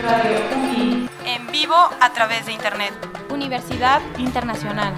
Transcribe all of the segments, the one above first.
Radio UNI. En vivo a través de Internet. Universidad Internacional.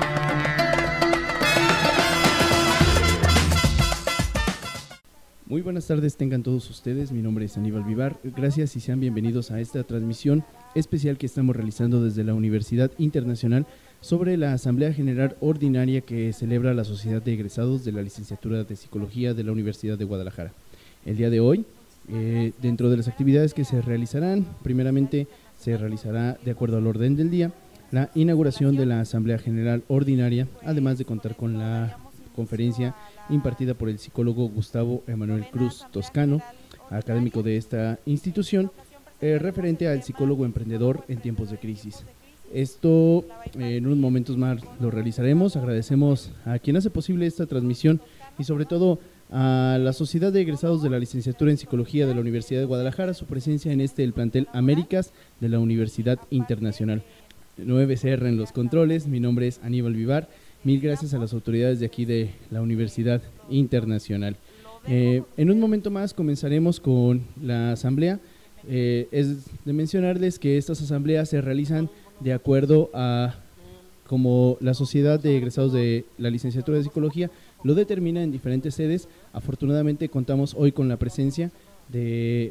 Muy buenas tardes tengan todos ustedes, mi nombre es Aníbal Vivar, gracias y sean bienvenidos a esta transmisión especial que estamos realizando desde la Universidad Internacional sobre la Asamblea General Ordinaria que celebra la Sociedad de Egresados de la Licenciatura de Psicología de la Universidad de Guadalajara. El día de hoy, dentro de las actividades que se realizarán, primeramente se realizará, de acuerdo al orden del día, la inauguración de la Asamblea General Ordinaria, además de contar con la conferencia impartida por el psicólogo Gustavo Emanuel Cruz Toscano, académico de esta institución, referente al psicólogo emprendedor en tiempos de crisis. Esto en unos momentos más lo realizaremos. Agradecemos a quien hace posible esta transmisión y sobre todo a la Sociedad de Egresados de la Licenciatura en Psicología de la Universidad de Guadalajara, su presencia en el plantel Américas de la Universidad Internacional. 9CR en los controles, mi nombre es Aníbal Vivar. Mil gracias a las autoridades de aquí de la Universidad Internacional. En un momento más comenzaremos con la asamblea. Es de mencionarles que estas asambleas se realizan de acuerdo a como la Sociedad de Egresados de la Licenciatura de Psicología lo determina en diferentes sedes. Afortunadamente contamos hoy con la presencia de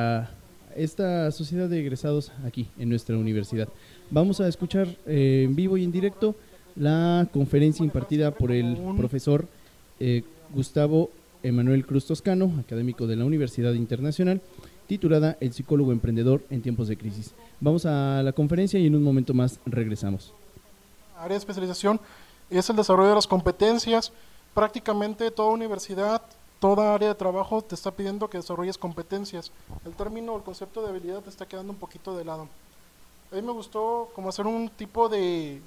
esta Sociedad de Egresados aquí en nuestra universidad. Vamos a escuchar en vivo y en directo la conferencia impartida por el profesor Gustavo Emanuel Cruz Toscano, académico de la Universidad Internacional, titulada El psicólogo emprendedor en tiempos de crisis. Vamos a la conferencia y en un momento más regresamos. Área de especialización es el desarrollo de las competencias. Prácticamente toda universidad, toda área de trabajo te está pidiendo que desarrolles competencias. El término, el concepto de habilidad te está quedando un poquito de lado. A mí me gustó como hacer un tipo de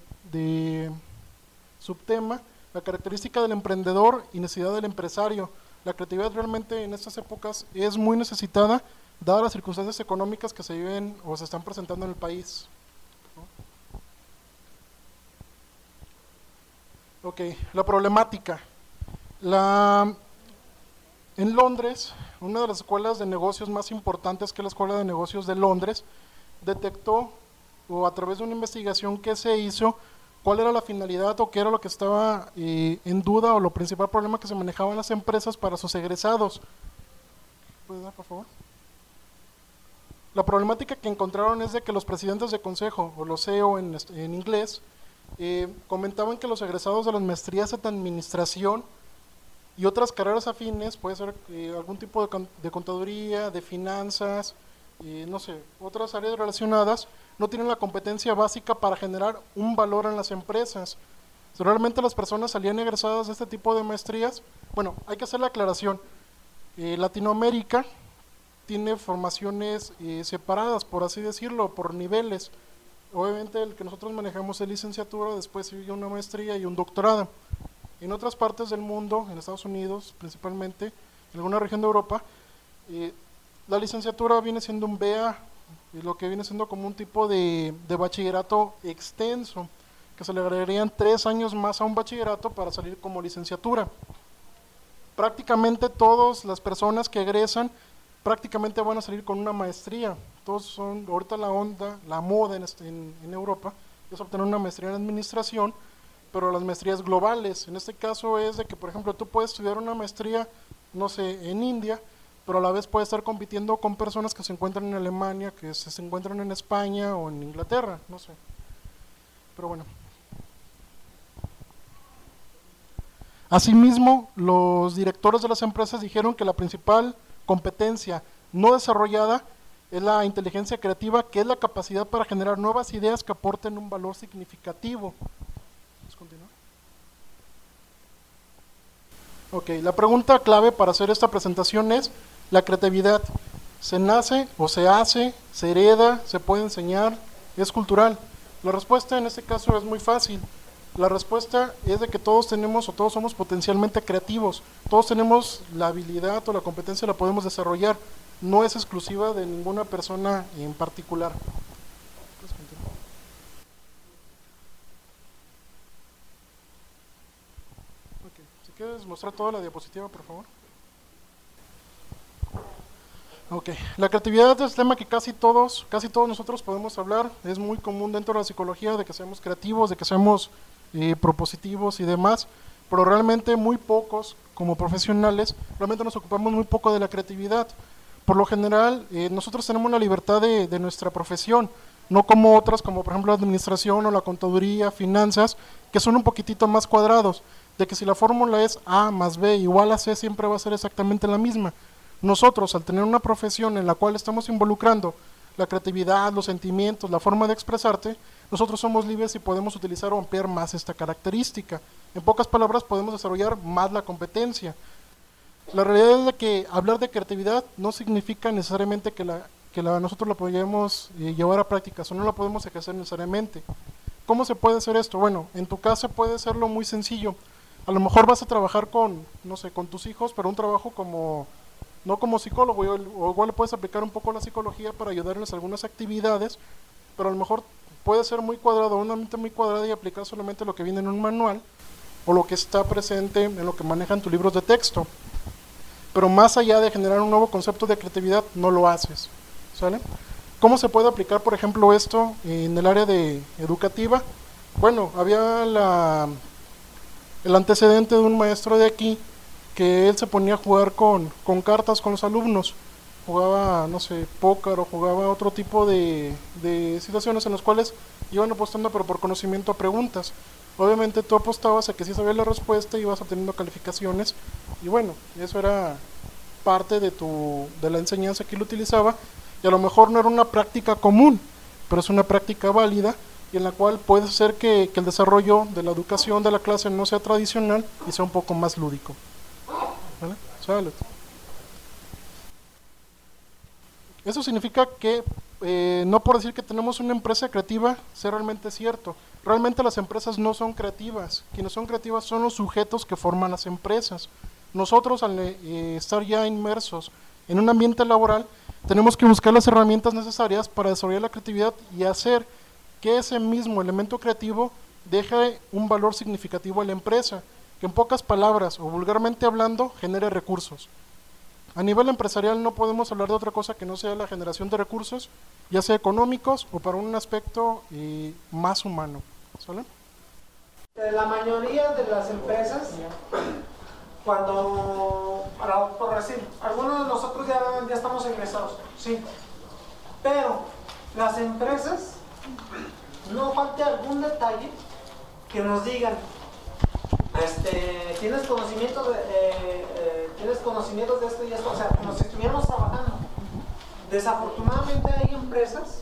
subtema, la característica del emprendedor y necesidad del empresario. La creatividad realmente en estas épocas es muy necesitada, dadas las circunstancias económicas que se viven o se están presentando en el país. Ok, la problemática. En Londres, una de las escuelas de negocios más importantes, que es la Escuela de Negocios de Londres, detectó, o a través de una investigación que se hizo, cuál era la finalidad o qué era lo que estaba en duda o lo principal problema que se manejaba en las empresas para sus egresados. ¿Puedes dar, por favor? La problemática que encontraron es de que los presidentes de consejo, o los CEO en inglés, comentaban que los egresados de las maestrías en administración y otras carreras afines, puede ser algún tipo de contaduría, de finanzas, no sé, otras áreas relacionadas, no tienen la competencia básica para generar un valor en las empresas. Si realmente las personas salían egresadas de este tipo de maestrías, bueno, hay que hacer la aclaración. Latinoamérica tiene formaciones separadas, por así decirlo, por niveles. Obviamente el que nosotros manejamos es licenciatura, después sigue una maestría y un doctorado. En otras partes del mundo, en Estados Unidos principalmente, en alguna región de Europa, la licenciatura viene siendo un BA, lo que viene siendo como un tipo de bachillerato extenso, que se le agregarían 3 años más a un bachillerato para salir como licenciatura. Prácticamente todas las personas que egresan prácticamente van a salir con una maestría. Todos son, ahorita la moda en Europa es obtener una maestría en administración, pero las maestrías globales. En este caso es de que, por ejemplo, tú puedes estudiar una maestría, no sé, en India, pero a la vez puedes estar compitiendo con personas que se encuentran en Alemania, que se encuentran en España o en Inglaterra, no sé. Pero bueno. Asimismo, los directores de las empresas dijeron que la principal competencia no desarrollada es la inteligencia creativa, que es la capacidad para generar nuevas ideas que aporten un valor significativo. ¿Puedes continuar? Ok, la pregunta clave para hacer esta presentación es: ¿la creatividad se nace o se hace, se hereda, se puede enseñar, es cultural? La respuesta en este caso es muy fácil. La respuesta es de que todos tenemos o todos somos potencialmente creativos, todos tenemos la habilidad o la competencia, la podemos desarrollar, no es exclusiva de ninguna persona en particular. Okay. Si quieres mostrar toda la diapositiva, por favor. Ok, la creatividad es un tema que casi todos nosotros podemos hablar. Es muy común dentro de la psicología de que seamos creativos, de que seamos propositivos y demás, pero realmente muy pocos, como profesionales, realmente nos ocupamos muy poco de la creatividad. Por lo general, nosotros tenemos la libertad de nuestra profesión, no como otras, como por ejemplo la administración o la contaduría, finanzas, que son un poquitito más cuadrados, de que si la fórmula es A más B igual a C, siempre va a ser exactamente la misma. Nosotros, al tener una profesión en la cual estamos involucrando la creatividad, los sentimientos, la forma de expresarte, nosotros somos libres y podemos utilizar o ampliar más esta característica. En pocas palabras, podemos desarrollar más la competencia. La realidad es de que hablar de creatividad no significa necesariamente que nosotros la podemos llevar a práctica, o no la podemos ejercer necesariamente. ¿Cómo se puede hacer esto? Bueno, en tu casa puede serlo muy sencillo. A lo mejor vas a trabajar con tus hijos, pero un trabajo no como psicólogo, o igual le puedes aplicar un poco la psicología para ayudarles a algunas actividades, pero a lo mejor puede ser muy cuadrado, una mente muy cuadrada y aplicar solamente lo que viene en un manual o lo que está presente en lo que manejan tus libros de texto. Pero más allá de generar un nuevo concepto de creatividad, no lo haces, ¿sale? ¿Cómo se puede aplicar, por ejemplo, esto en el área educativa? Bueno, había el antecedente de un maestro de aquí, que él se ponía a jugar con cartas con los alumnos, jugaba, póker o jugaba otro tipo de situaciones en las cuales iban apostando pero por conocimiento a preguntas. Obviamente tú apostabas a que sí sabías la respuesta y ibas obteniendo calificaciones, y bueno, eso era parte de la enseñanza que él utilizaba, y a lo mejor no era una práctica común, pero es una práctica válida, y en la cual puede ser que el desarrollo de la educación de la clase no sea tradicional y sea un poco más lúdico. ¿Vale? Salud. Eso significa que no por decir que tenemos una empresa creativa sea realmente cierto. Realmente las empresas no son creativas. Quienes son creativas son los sujetos que forman las empresas. Nosotros, al estar ya inmersos en un ambiente laboral, tenemos que buscar las herramientas necesarias para desarrollar la creatividad y hacer que ese mismo elemento creativo deje un valor significativo a la empresa, que en pocas palabras o vulgarmente hablando genere recursos. A nivel empresarial no podemos hablar de otra cosa que no sea la generación de recursos, ya sea económicos o para un aspecto más humano. ¿Sale? La mayoría de las empresas, por decir, algunos de nosotros ya estamos ingresados, sí, pero las empresas, no falte algún detalle que nos digan, tienes conocimientos de esto y esto, o sea, como si estuviéramos trabajando. Desafortunadamente hay empresas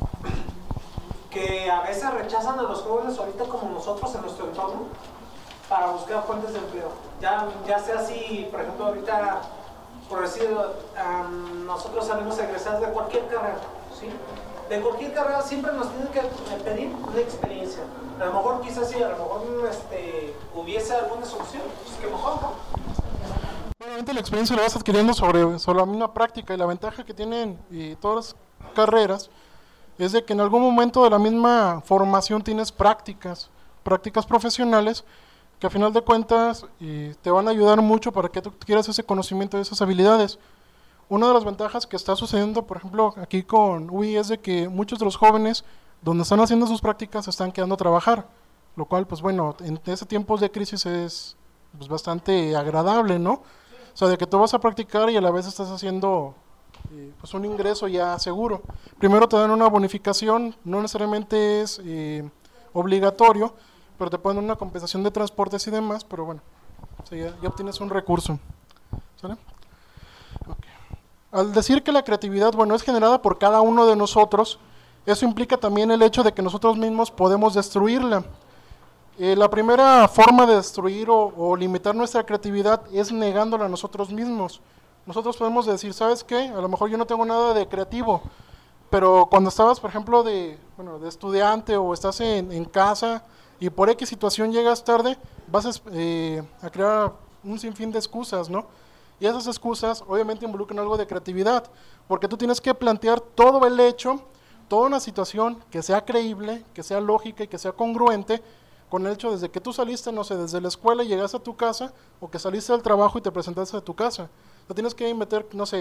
que a veces rechazan a los jóvenes ahorita como nosotros en nuestro entorno para buscar fuentes de empleo. Ya sea así, por ejemplo, ahorita, por decir, nosotros salimos egresados de cualquier carrera, ¿sí? De cualquier carrera siempre nos tienen que pedir una experiencia. A lo mejor quizás sí, a lo mejor hubiese alguna solución, pues que mejor, ¿no? Obviamente la experiencia la vas adquiriendo sobre la misma práctica, y la ventaja que tienen todas las carreras es de que en algún momento de la misma formación tienes prácticas profesionales que a final de cuentas te van a ayudar mucho para que tú quieras ese conocimiento y esas habilidades. Una de las ventajas que está sucediendo, por ejemplo, aquí con UI, es de que muchos de los jóvenes, donde están haciendo sus prácticas, están quedando a trabajar, lo cual, pues bueno, en ese tiempos de crisis es pues, bastante agradable, ¿no? O sea, de que tú vas a practicar y a la vez estás haciendo pues un ingreso ya seguro. Primero te dan una bonificación, no necesariamente es obligatorio, pero te ponen una compensación de transportes y demás, pero bueno, o sea, ya obtienes un recurso. ¿Sale? Okay. Al decir que la creatividad, bueno, es generada por cada uno de nosotros, eso implica también el hecho de que nosotros mismos podemos destruirla. La primera forma de destruir o limitar nuestra creatividad es negándola a nosotros mismos. Nosotros podemos decir, ¿sabes qué? A lo mejor yo no tengo nada de creativo, pero cuando estabas, por ejemplo, de estudiante o estás en casa y por X situación llegas tarde, vas a crear un sinfín de excusas, ¿no? Y esas excusas obviamente involucran algo de creatividad, porque tú tienes que plantear todo el hecho, toda una situación que sea creíble, que sea lógica y que sea congruente con el hecho desde que tú saliste, no sé, desde la escuela y llegaste a tu casa, o que saliste del trabajo y te presentaste a tu casa. O sea, tienes que meter, no sé,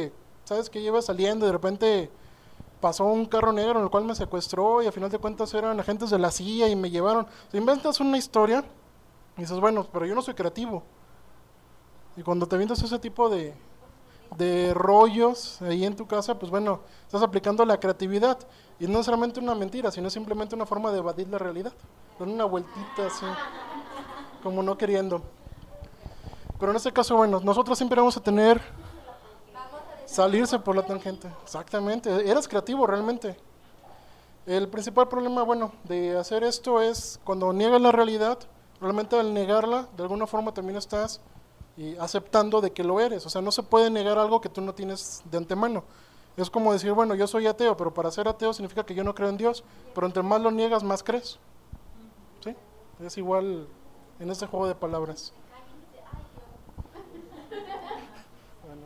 sabes que iba saliendo y de repente pasó un carro negro en el cual me secuestró y al final de cuentas eran agentes de la CIA y me llevaron. Te inventas una historia y dices, bueno, pero yo no soy creativo. Y cuando te avientas ese tipo de rollos ahí en tu casa, pues bueno, estás aplicando la creatividad. Y no es solamente una mentira, sino simplemente una forma de evadir la realidad. Con una vueltita así, como no queriendo. Pero en este caso, bueno, nosotros siempre vamos a tener salirse por la tangente. Exactamente, eres creativo realmente. El principal problema, bueno, de hacer esto es cuando niegas la realidad, realmente al negarla, de alguna forma también estás aceptando de que lo eres. O sea, no se puede negar algo que tú no tienes de antemano. Es como decir, bueno, yo soy ateo, pero para ser ateo significa que yo no creo en Dios, pero entre más lo niegas, más crees. ¿Sí? Es igual en este juego de palabras. Bueno,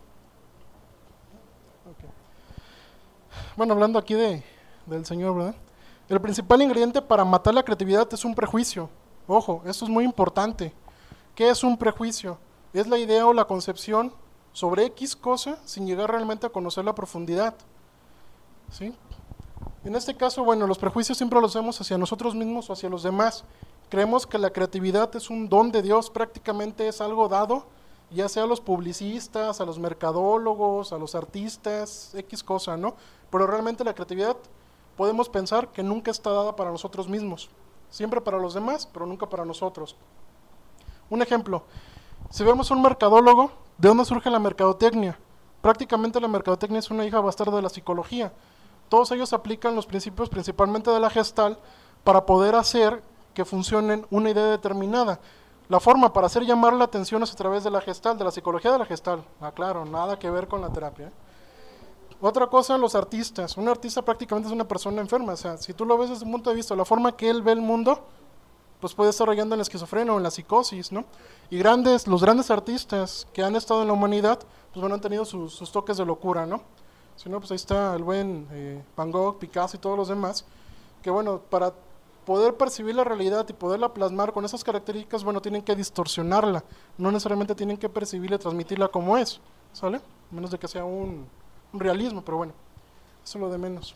okay. Bueno, hablando aquí del Señor, ¿verdad? El principal ingrediente para matar la creatividad es un prejuicio. Ojo, esto es muy importante. ¿Qué es un prejuicio? Es la idea o la concepción sobre X cosa sin llegar realmente a conocer la profundidad. ¿Sí? En este caso, bueno, los prejuicios siempre los vemos hacia nosotros mismos o hacia los demás. Creemos que la creatividad es un don de Dios, prácticamente es algo dado, ya sea a los publicistas, a los mercadólogos, a los artistas, X cosa, ¿no? Pero realmente la creatividad podemos pensar que nunca está dada para nosotros mismos. Siempre para los demás, pero nunca para nosotros. Un ejemplo, si vemos un mercadólogo, ¿de dónde surge la mercadotecnia? Prácticamente la mercadotecnia es una hija bastarda de la psicología. Todos ellos aplican los principios principalmente de la Gestalt para poder hacer que funcionen una idea determinada. La forma para hacer llamar la atención es a través de la Gestalt, de la psicología de la Gestalt. Claro, nada que ver con la terapia. Otra cosa, los artistas. Un artista prácticamente es una persona enferma. O sea, si tú lo ves desde un punto de vista, la forma que él ve el mundo, pues puede estar rayando en la esquizofrenia o en la psicosis, ¿no? Y los grandes artistas que han estado en la humanidad, pues bueno, han tenido sus toques de locura, ¿no? Si no, pues ahí está el buen Van Gogh, Picasso y todos los demás, que bueno, para poder percibir la realidad y poderla plasmar con esas características, bueno, tienen que distorsionarla, no necesariamente tienen que percibirla y transmitirla como es, ¿sale? A menos de que sea un realismo, pero bueno, eso es lo de menos.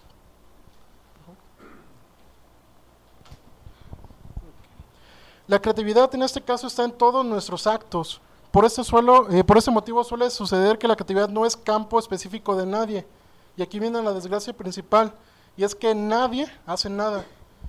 La creatividad en este caso está en todos nuestros actos. Por ese motivo suele suceder que la creatividad no es campo específico de nadie. Y aquí viene la desgracia principal, y es que nadie hace nada.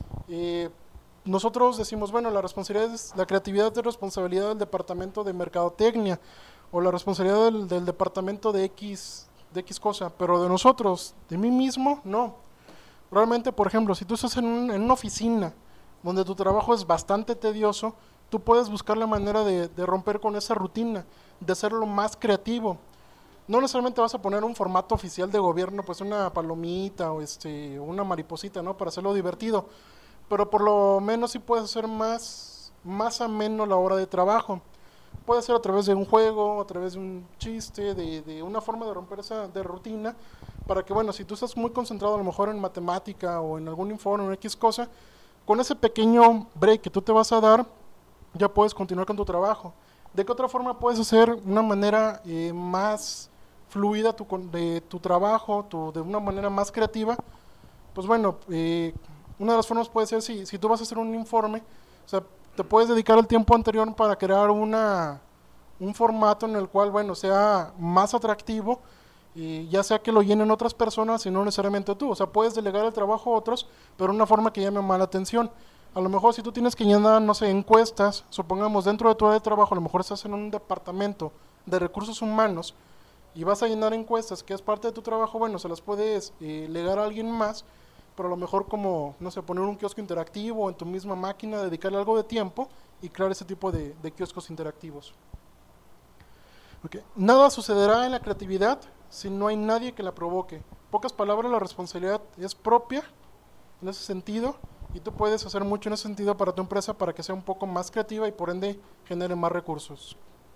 Nosotros decimos, bueno, la creatividad es responsabilidad del departamento de mercadotecnia, o la responsabilidad del departamento de X cosa, pero de nosotros, de mí mismo, no. Realmente, por ejemplo, si tú estás en una oficina, donde tu trabajo es bastante tedioso, tú puedes buscar la manera de romper con esa rutina, de hacerlo más creativo. No necesariamente vas a poner un formato oficial de gobierno, pues una palomita o una mariposita, ¿no? Para hacerlo divertido, pero por lo menos sí puedes hacer más ameno la hora de trabajo. Puede ser a través de un juego, a través de un chiste, de una forma de romper esa rutina, para que, bueno, si tú estás muy concentrado a lo mejor en matemática o en algún informe o X cosa, con ese pequeño break que tú te vas a dar, ya puedes continuar con tu trabajo. ¿De qué otra forma puedes hacer una manera más fluida de tu trabajo, de una manera más creativa? Pues bueno, una de las formas puede ser si tú vas a hacer un informe, o sea, te puedes dedicar el tiempo anterior para crear un formato en el cual, bueno, sea más atractivo, y ya sea que lo llenen otras personas y no necesariamente tú. O sea, puedes delegar el trabajo a otros, pero de una forma que llame más la atención. A lo mejor si tú tienes que llenar, no sé, encuestas, supongamos dentro de tu área de trabajo, a lo mejor estás en un departamento de recursos humanos y vas a llenar encuestas, que es parte de tu trabajo, bueno, se las puedes legar a alguien más, pero a lo mejor como, no sé, poner un kiosco interactivo en tu misma máquina, dedicarle algo de tiempo y crear ese tipo de kioscos interactivos. Okay. Nada sucederá en la creatividad si no hay nadie que la provoque. Pocas palabras, la responsabilidad es propia en ese sentido, y tú puedes hacer mucho en ese sentido para tu empresa para que sea un poco más creativa y por ende genere más recursos.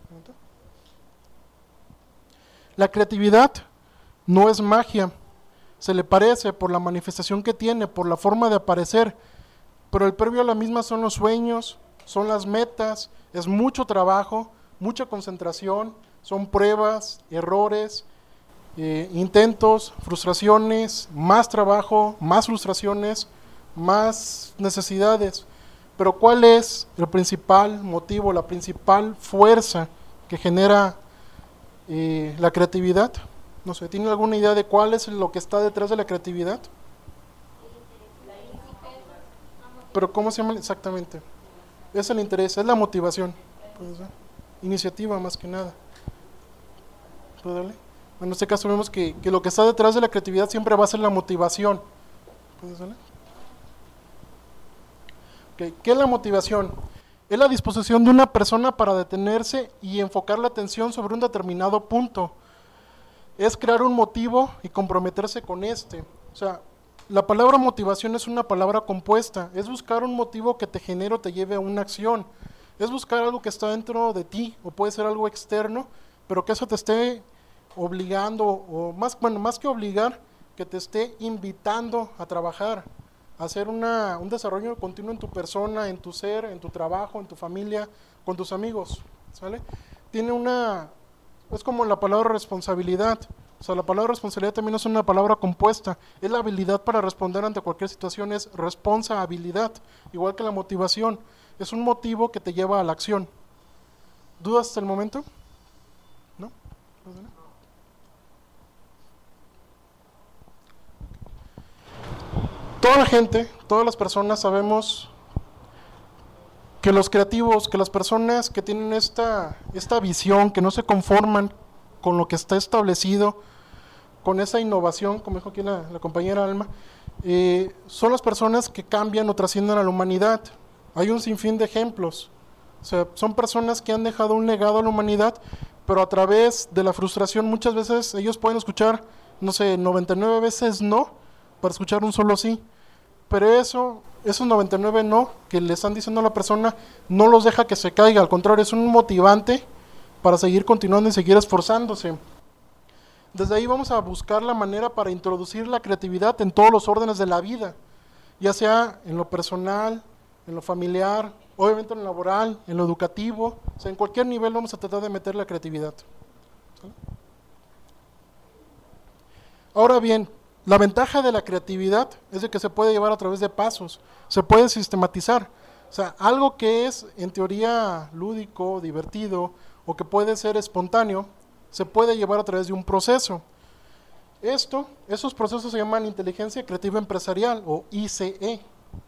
La creatividad no es magia, se le parece por la manifestación que tiene, por la forma de aparecer, pero el previo a la misma son los sueños, son las metas, es mucho trabajo, mucha concentración, son pruebas, errores, intentos, frustraciones, más trabajo, más frustraciones, más necesidades. Pero ¿cuál es el principal motivo, la principal fuerza que genera la creatividad? No sé, ¿tiene alguna idea de cuál es lo que está detrás de la creatividad? Pero ¿cómo se llama exactamente? Es el interés, es la motivación. ¿Puede ser? Iniciativa más que nada. ¿Puedo darle? En este caso vemos que lo que está detrás de la creatividad siempre va a ser la motivación. ¿Puedes darle? Okay. ¿Qué es la motivación? Es la disposición de una persona para detenerse y enfocar la atención sobre un determinado punto. Es crear un motivo y comprometerse con este. O sea, la palabra motivación es una palabra compuesta. Es buscar un motivo que te genere o te lleve a una acción. Es buscar algo que está dentro de ti, o puede ser algo externo, pero que eso te esté obligando, o más que obligar, que te esté invitando a trabajar, a hacer un desarrollo continuo en tu persona, en tu ser, en tu trabajo, en tu familia, con tus amigos, ¿sale? Es como la palabra responsabilidad. O sea, la palabra responsabilidad también es una palabra compuesta. Es la habilidad para responder ante cualquier situación, es responsabilidad, igual que la motivación. Es un motivo que te lleva a la acción. ¿Dudas hasta el momento? ¿No? Toda la gente, todas las personas sabemos que los creativos, que las personas que tienen esta visión, que no se conforman con lo que está establecido, con esa innovación, como dijo aquí la compañera Alma, son las personas que cambian o trascienden a la humanidad. Hay un sinfín de ejemplos. O sea, son personas que han dejado un legado a la humanidad, pero a través de la frustración muchas veces ellos pueden escuchar, 99 veces no, para escuchar un solo sí. Pero esos 99 no que le están diciendo a la persona no los deja que se caiga, al contrario, es un motivante para seguir continuando y seguir esforzándose. Desde ahí vamos a buscar la manera para introducir la creatividad en todos los órdenes de la vida, ya sea en lo personal, en lo familiar, obviamente en lo laboral, en lo educativo, o sea, en cualquier nivel vamos a tratar de meter la creatividad. ¿Sí? Ahora bien, la ventaja de la creatividad es de que se puede llevar a través de pasos, se puede sistematizar. O sea, algo que es en teoría lúdico, divertido, o que puede ser espontáneo, se puede llevar a través de un proceso. Esos procesos se llaman inteligencia creativa empresarial, o ICE.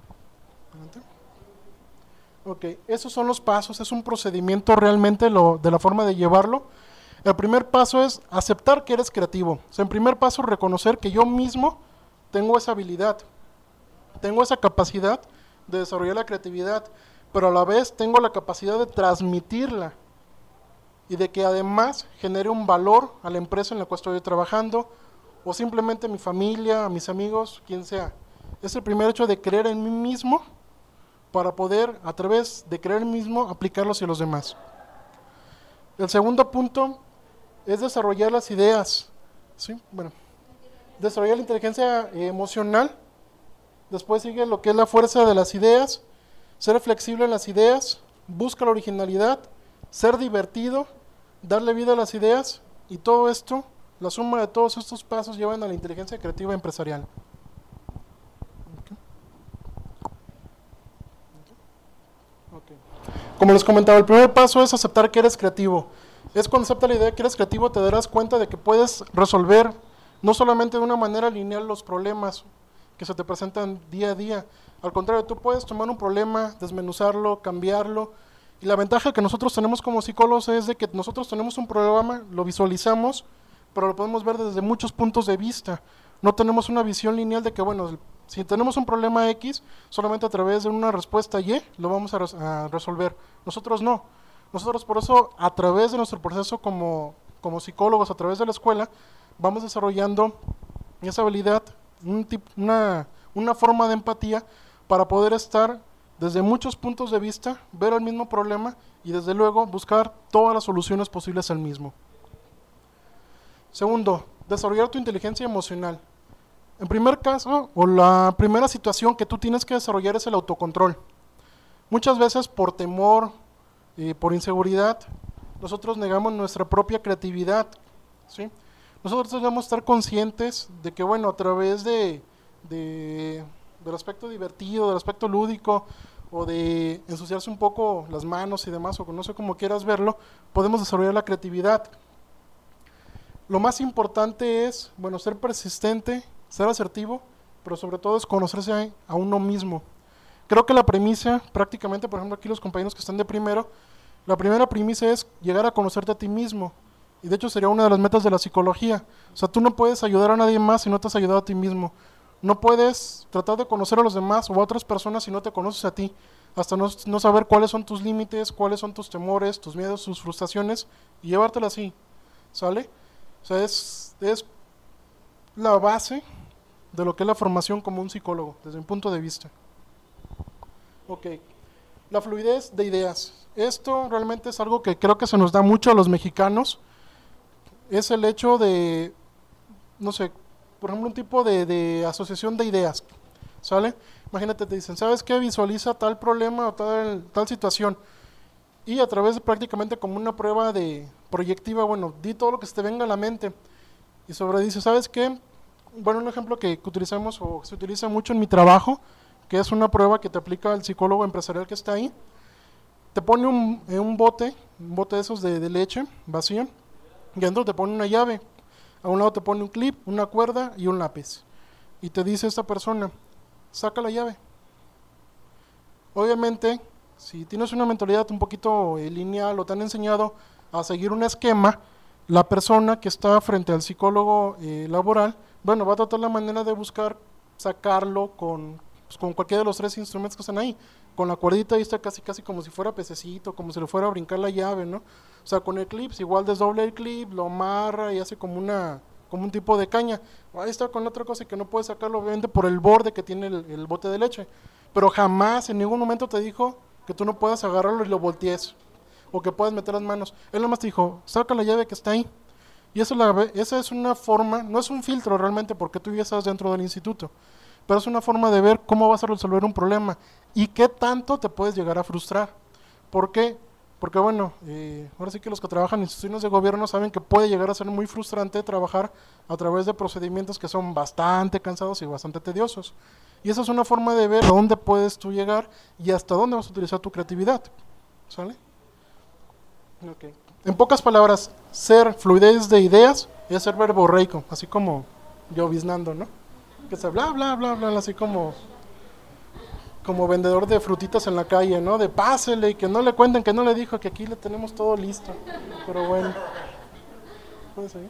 Ok, esos son los pasos, es un procedimiento realmente de la forma de llevarlo. El primer paso es aceptar que eres creativo. O sea, en primer paso, reconocer que yo mismo tengo esa habilidad, tengo esa capacidad de desarrollar la creatividad, pero a la vez tengo la capacidad de transmitirla y de que además genere un valor a la empresa en la cual estoy trabajando, o simplemente a mi familia, a mis amigos, quien sea. Es el primer hecho de creer en mí mismo para poder, a través de creer en mí mismo, aplicarlo hacia los demás. El segundo punto es desarrollar las ideas, ¿sí? Bueno, desarrollar la inteligencia emocional. Después sigue lo que es la fuerza de las ideas, ser flexible en las ideas, busca la originalidad, ser divertido, darle vida a las ideas, y todo esto, la suma de todos estos pasos llevan a la inteligencia creativa empresarial. Okay. Como les comentaba, el primer paso es aceptar que eres creativo. Es cuando aceptas la idea de que eres creativo, te darás cuenta de que puedes resolver no solamente de una manera lineal los problemas que se te presentan día a día. Al contrario, tú puedes tomar un problema, desmenuzarlo, cambiarlo. Y la ventaja que nosotros tenemos como psicólogos es de que nosotros tenemos un problema, lo visualizamos, pero lo podemos ver desde muchos puntos de vista. No tenemos una visión lineal de que, bueno, si tenemos un problema X, solamente a través de una respuesta Y lo vamos a resolver. Nosotros no. Nosotros por eso, a través de nuestro proceso como psicólogos, a través de la escuela, vamos desarrollando esa habilidad, una forma de empatía para poder estar desde muchos puntos de vista, ver el mismo problema y desde luego buscar todas las soluciones posibles al mismo. Segundo, desarrollar tu inteligencia emocional. En primer caso, o la primera situación que tú tienes que desarrollar es el autocontrol. Muchas veces por temor, por inseguridad, nosotros negamos nuestra propia creatividad, ¿sí? nosotros debemos estar conscientes de que, bueno, a través del aspecto divertido, del aspecto lúdico, o de ensuciarse un poco las manos y demás, o no sé cómo quieras verlo, podemos desarrollar la creatividad. Lo más importante es, bueno, ser persistente, ser asertivo, pero sobre todo es conocerse a uno mismo. Creo que la premisa, prácticamente, por ejemplo, aquí los compañeros que están de primero, la primera premisa es llegar a conocerte a ti mismo. Y de hecho sería una de las metas de la psicología. O sea, tú no puedes ayudar a nadie más si no te has ayudado a ti mismo. No puedes tratar de conocer a los demás o a otras personas si no te conoces a ti. Hasta no saber cuáles son tus límites, cuáles son tus temores, tus miedos, tus frustraciones, y llevártela así, ¿sale? O sea, es la base de lo que es la formación como un psicólogo, desde mi punto de vista. Ok, la fluidez de ideas. Esto realmente es algo que creo que se nos da mucho a los mexicanos. Es el hecho de, no sé, por ejemplo, un tipo de asociación de ideas, ¿sale? Imagínate, te dicen, ¿sabes qué? Visualiza tal problema o tal situación. Y a través de prácticamente como una prueba de proyectiva, bueno, di todo lo que se te venga a la mente. Y sobre dice, ¿sabes qué? Bueno, un ejemplo que utilizamos o se utiliza mucho en mi trabajo, que es una prueba que te aplica el psicólogo empresarial que está ahí. Te pone un bote de esos de leche vacío, y adentro te pone una llave. A un lado te pone un clip, una cuerda y un lápiz. Y te dice esta persona, saca la llave. Obviamente, si tienes una mentalidad un poquito lineal o te han enseñado a seguir un esquema, la persona que está frente al psicólogo laboral, bueno, va a tratar la manera de buscar sacarlo con cualquiera de los 3 instrumentos que están ahí. Con la cuerdita ahí está casi como si fuera pececito, como si le fuera a brincar la llave, ¿no? O sea, con el clip, igual desdobla el clip, lo amarra y hace como un tipo de caña. Ahí está con otra cosa que no puede sacarlo, obviamente, por el borde que tiene el bote de leche. Pero jamás, en ningún momento te dijo que tú no puedas agarrarlo y lo voltees, o que puedas meter las manos. Él nomás te dijo, saca la llave que está ahí. Y esa es una forma, no es un filtro realmente, porque tú ya estás dentro del instituto, pero es una forma de ver cómo vas a resolver un problema y qué tanto te puedes llegar a frustrar. ¿Por qué? Porque bueno, ahora sí que los que trabajan en instituciones de gobierno saben que puede llegar a ser muy frustrante trabajar a través de procedimientos que son bastante cansados y bastante tediosos. Y esa es una forma de ver a dónde puedes tú llegar y hasta dónde vas a utilizar tu creatividad. ¿Sale? Okay. En pocas palabras, ser fluidez de ideas es ser verborreico, así como lloviznando, ¿no? Que se bla, bla, bla, bla, así como vendedor de frutitas en la calle, ¿no? De pásele y que no le cuenten que no le dijo, que aquí le tenemos todo listo. Pero bueno. ¿Puedes seguir?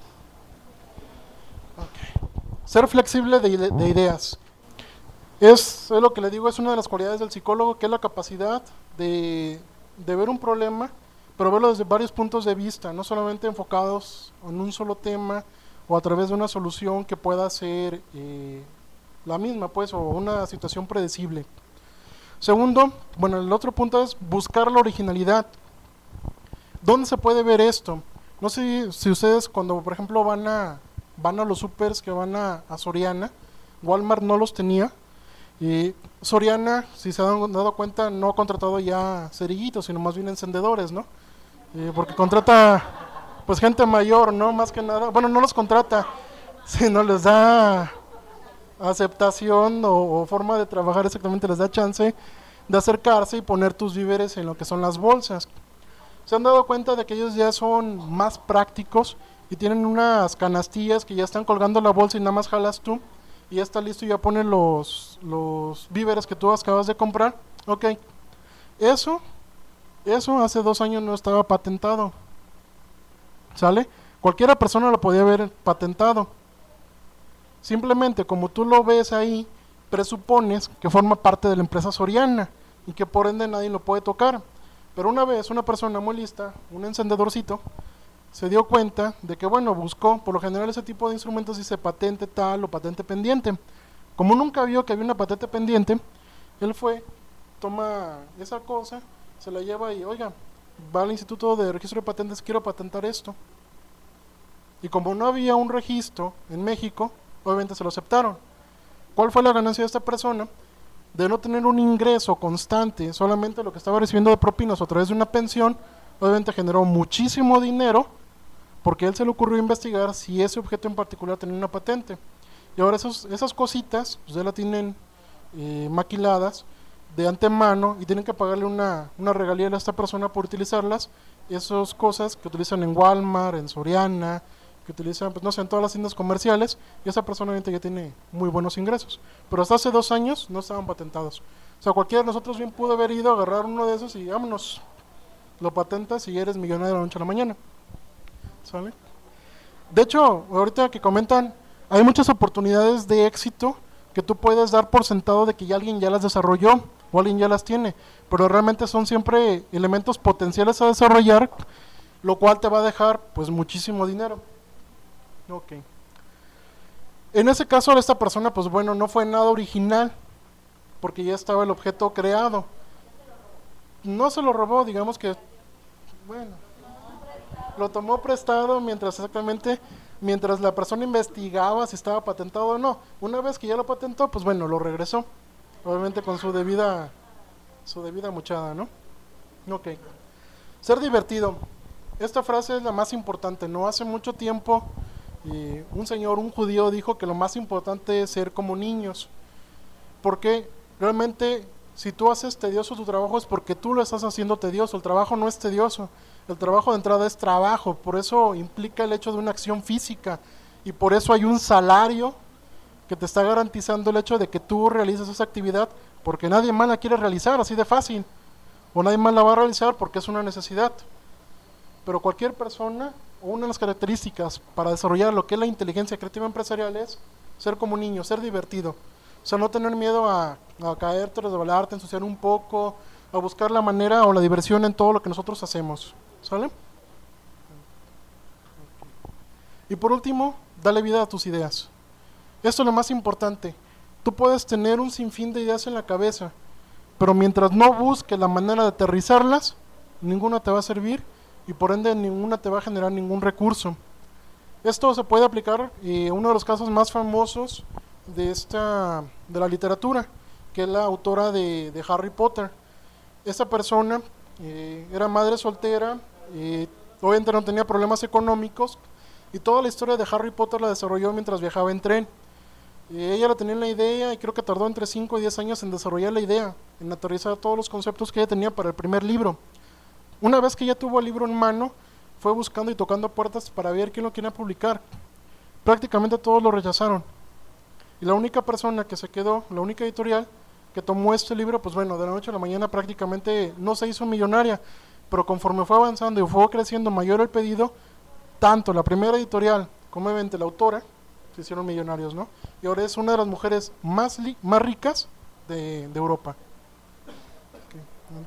Okay. Ser flexible de ideas. Es lo que le digo, es una de las cualidades del psicólogo, que es la capacidad de ver un problema, pero verlo desde varios puntos de vista, no solamente enfocados en un solo tema o a través de una solución que pueda ser la misma, pues, o una situación predecible. Segundo, bueno, el otro punto es buscar la originalidad. ¿Dónde se puede ver esto? No sé si ustedes cuando, por ejemplo, van a los supers que van a Soriana, Walmart no los tenía, y Soriana, si se han dado cuenta, no ha contratado ya cerillitos, sino más bien encendedores, ¿no? Porque contrata pues gente mayor, ¿no? Más que nada, bueno, no los contrata, sino les da aceptación o forma de trabajar, exactamente, les da chance de acercarse y poner tus víveres en lo que son las bolsas. Se han dado cuenta de que ellos ya son más prácticos y tienen unas canastillas que ya están colgando la bolsa y nada más jalas tú y ya está listo y ya ponen los víveres que tú acabas de comprar. Ok, eso hace 2 años no estaba patentado, ¿sale? Cualquiera persona lo podía haber patentado. Simplemente como tú lo ves ahí, presupones que forma parte de la empresa Soriana y que por ende nadie lo puede tocar. Pero una vez una persona muy lista, un encendedorcito, se dio cuenta de que, bueno, buscó, por lo general ese tipo de instrumentos dice patente tal o patente pendiente. Como nunca vio que había una patente pendiente, él fue, toma esa cosa, se la lleva y, oiga, va al Instituto de Registro de Patentes, quiero patentar esto. Y como no había un registro en México, obviamente se lo aceptaron. ¿Cuál fue la ganancia de esta persona? De no tener un ingreso constante, solamente lo que estaba recibiendo de propinas o a través de una pensión, obviamente generó muchísimo dinero porque a él se le ocurrió investigar si ese objeto en particular tenía una patente. Y ahora esas cositas, pues ya la tienen maquiladas de antemano y tienen que pagarle una regalía a esta persona por utilizarlas. Esas cosas que utilizan en Walmart, en Soriana, que utilizan, pues no sé, en todas las tiendas comerciales, y esa persona obviamente ya tiene muy buenos ingresos. Pero hasta hace 2 años no estaban patentados. O sea, cualquiera de nosotros bien pudo haber ido a agarrar uno de esos y vámonos, lo patentas y eres millonario de la noche a la mañana. ¿Sale? De hecho, ahorita que comentan, hay muchas oportunidades de éxito que tú puedes dar por sentado de que ya alguien ya las desarrolló o alguien ya las tiene, pero realmente son siempre elementos potenciales a desarrollar, lo cual te va a dejar pues muchísimo dinero. Ok. En ese caso esta persona pues bueno, no fue nada original, porque ya estaba el objeto creado. No se lo robó, digamos que, bueno, lo tomó prestado mientras la persona investigaba si estaba patentado o no. Una vez que ya lo patentó, pues bueno, lo regresó, obviamente con su debida mochada, ¿no? Ok. Ser divertido. Esta frase es la más importante. No hace mucho tiempo, un judío dijo que lo más importante es ser como niños, porque realmente si tú haces tedioso tu trabajo es porque tú lo estás haciendo tedioso. El trabajo no es tedioso. El trabajo de entrada es trabajo, por eso implica el hecho de una acción física y por eso hay un salario que te está garantizando el hecho de que tú realices esa actividad, porque nadie más la quiere realizar así de fácil, o nadie más la va a realizar porque es una necesidad. Pero cualquier persona, o una de las características para desarrollar lo que es la inteligencia creativa empresarial es ser como niño, ser divertido. O sea, no tener miedo a caerte, resbalarte, ensuciar un poco, a buscar la manera o la diversión en todo lo que nosotros hacemos. ¿Sale? Y por último, dale vida a tus ideas. Esto es lo más importante. Tú puedes tener un sinfín de ideas en la cabeza, pero mientras no busques la manera de aterrizarlas, ninguna te va a servir y por ende ninguna te va a generar ningún recurso. Esto se puede aplicar uno de los casos más famosos de la literatura, que es la autora de Harry Potter. Esta persona era madre soltera, obviamente no tenía problemas económicos, y toda la historia de Harry Potter la desarrolló mientras viajaba en tren. Ella la tenía en la idea y creo que tardó entre 5 y 10 años en desarrollar la idea, en aterrizar todos los conceptos que ella tenía para el primer libro. Una vez que ya tuvo el libro en mano, fue buscando y tocando puertas para ver quién lo quería publicar. Prácticamente todos lo rechazaron. Y la única persona que se quedó, la única editorial que tomó este libro, pues bueno, de la noche a la mañana prácticamente no se hizo millonaria, pero conforme fue avanzando y fue creciendo mayor el pedido, tanto la primera editorial como obviamente la autora se hicieron millonarios, ¿no? Y ahora es una de las mujeres más ricas de Europa. Okay.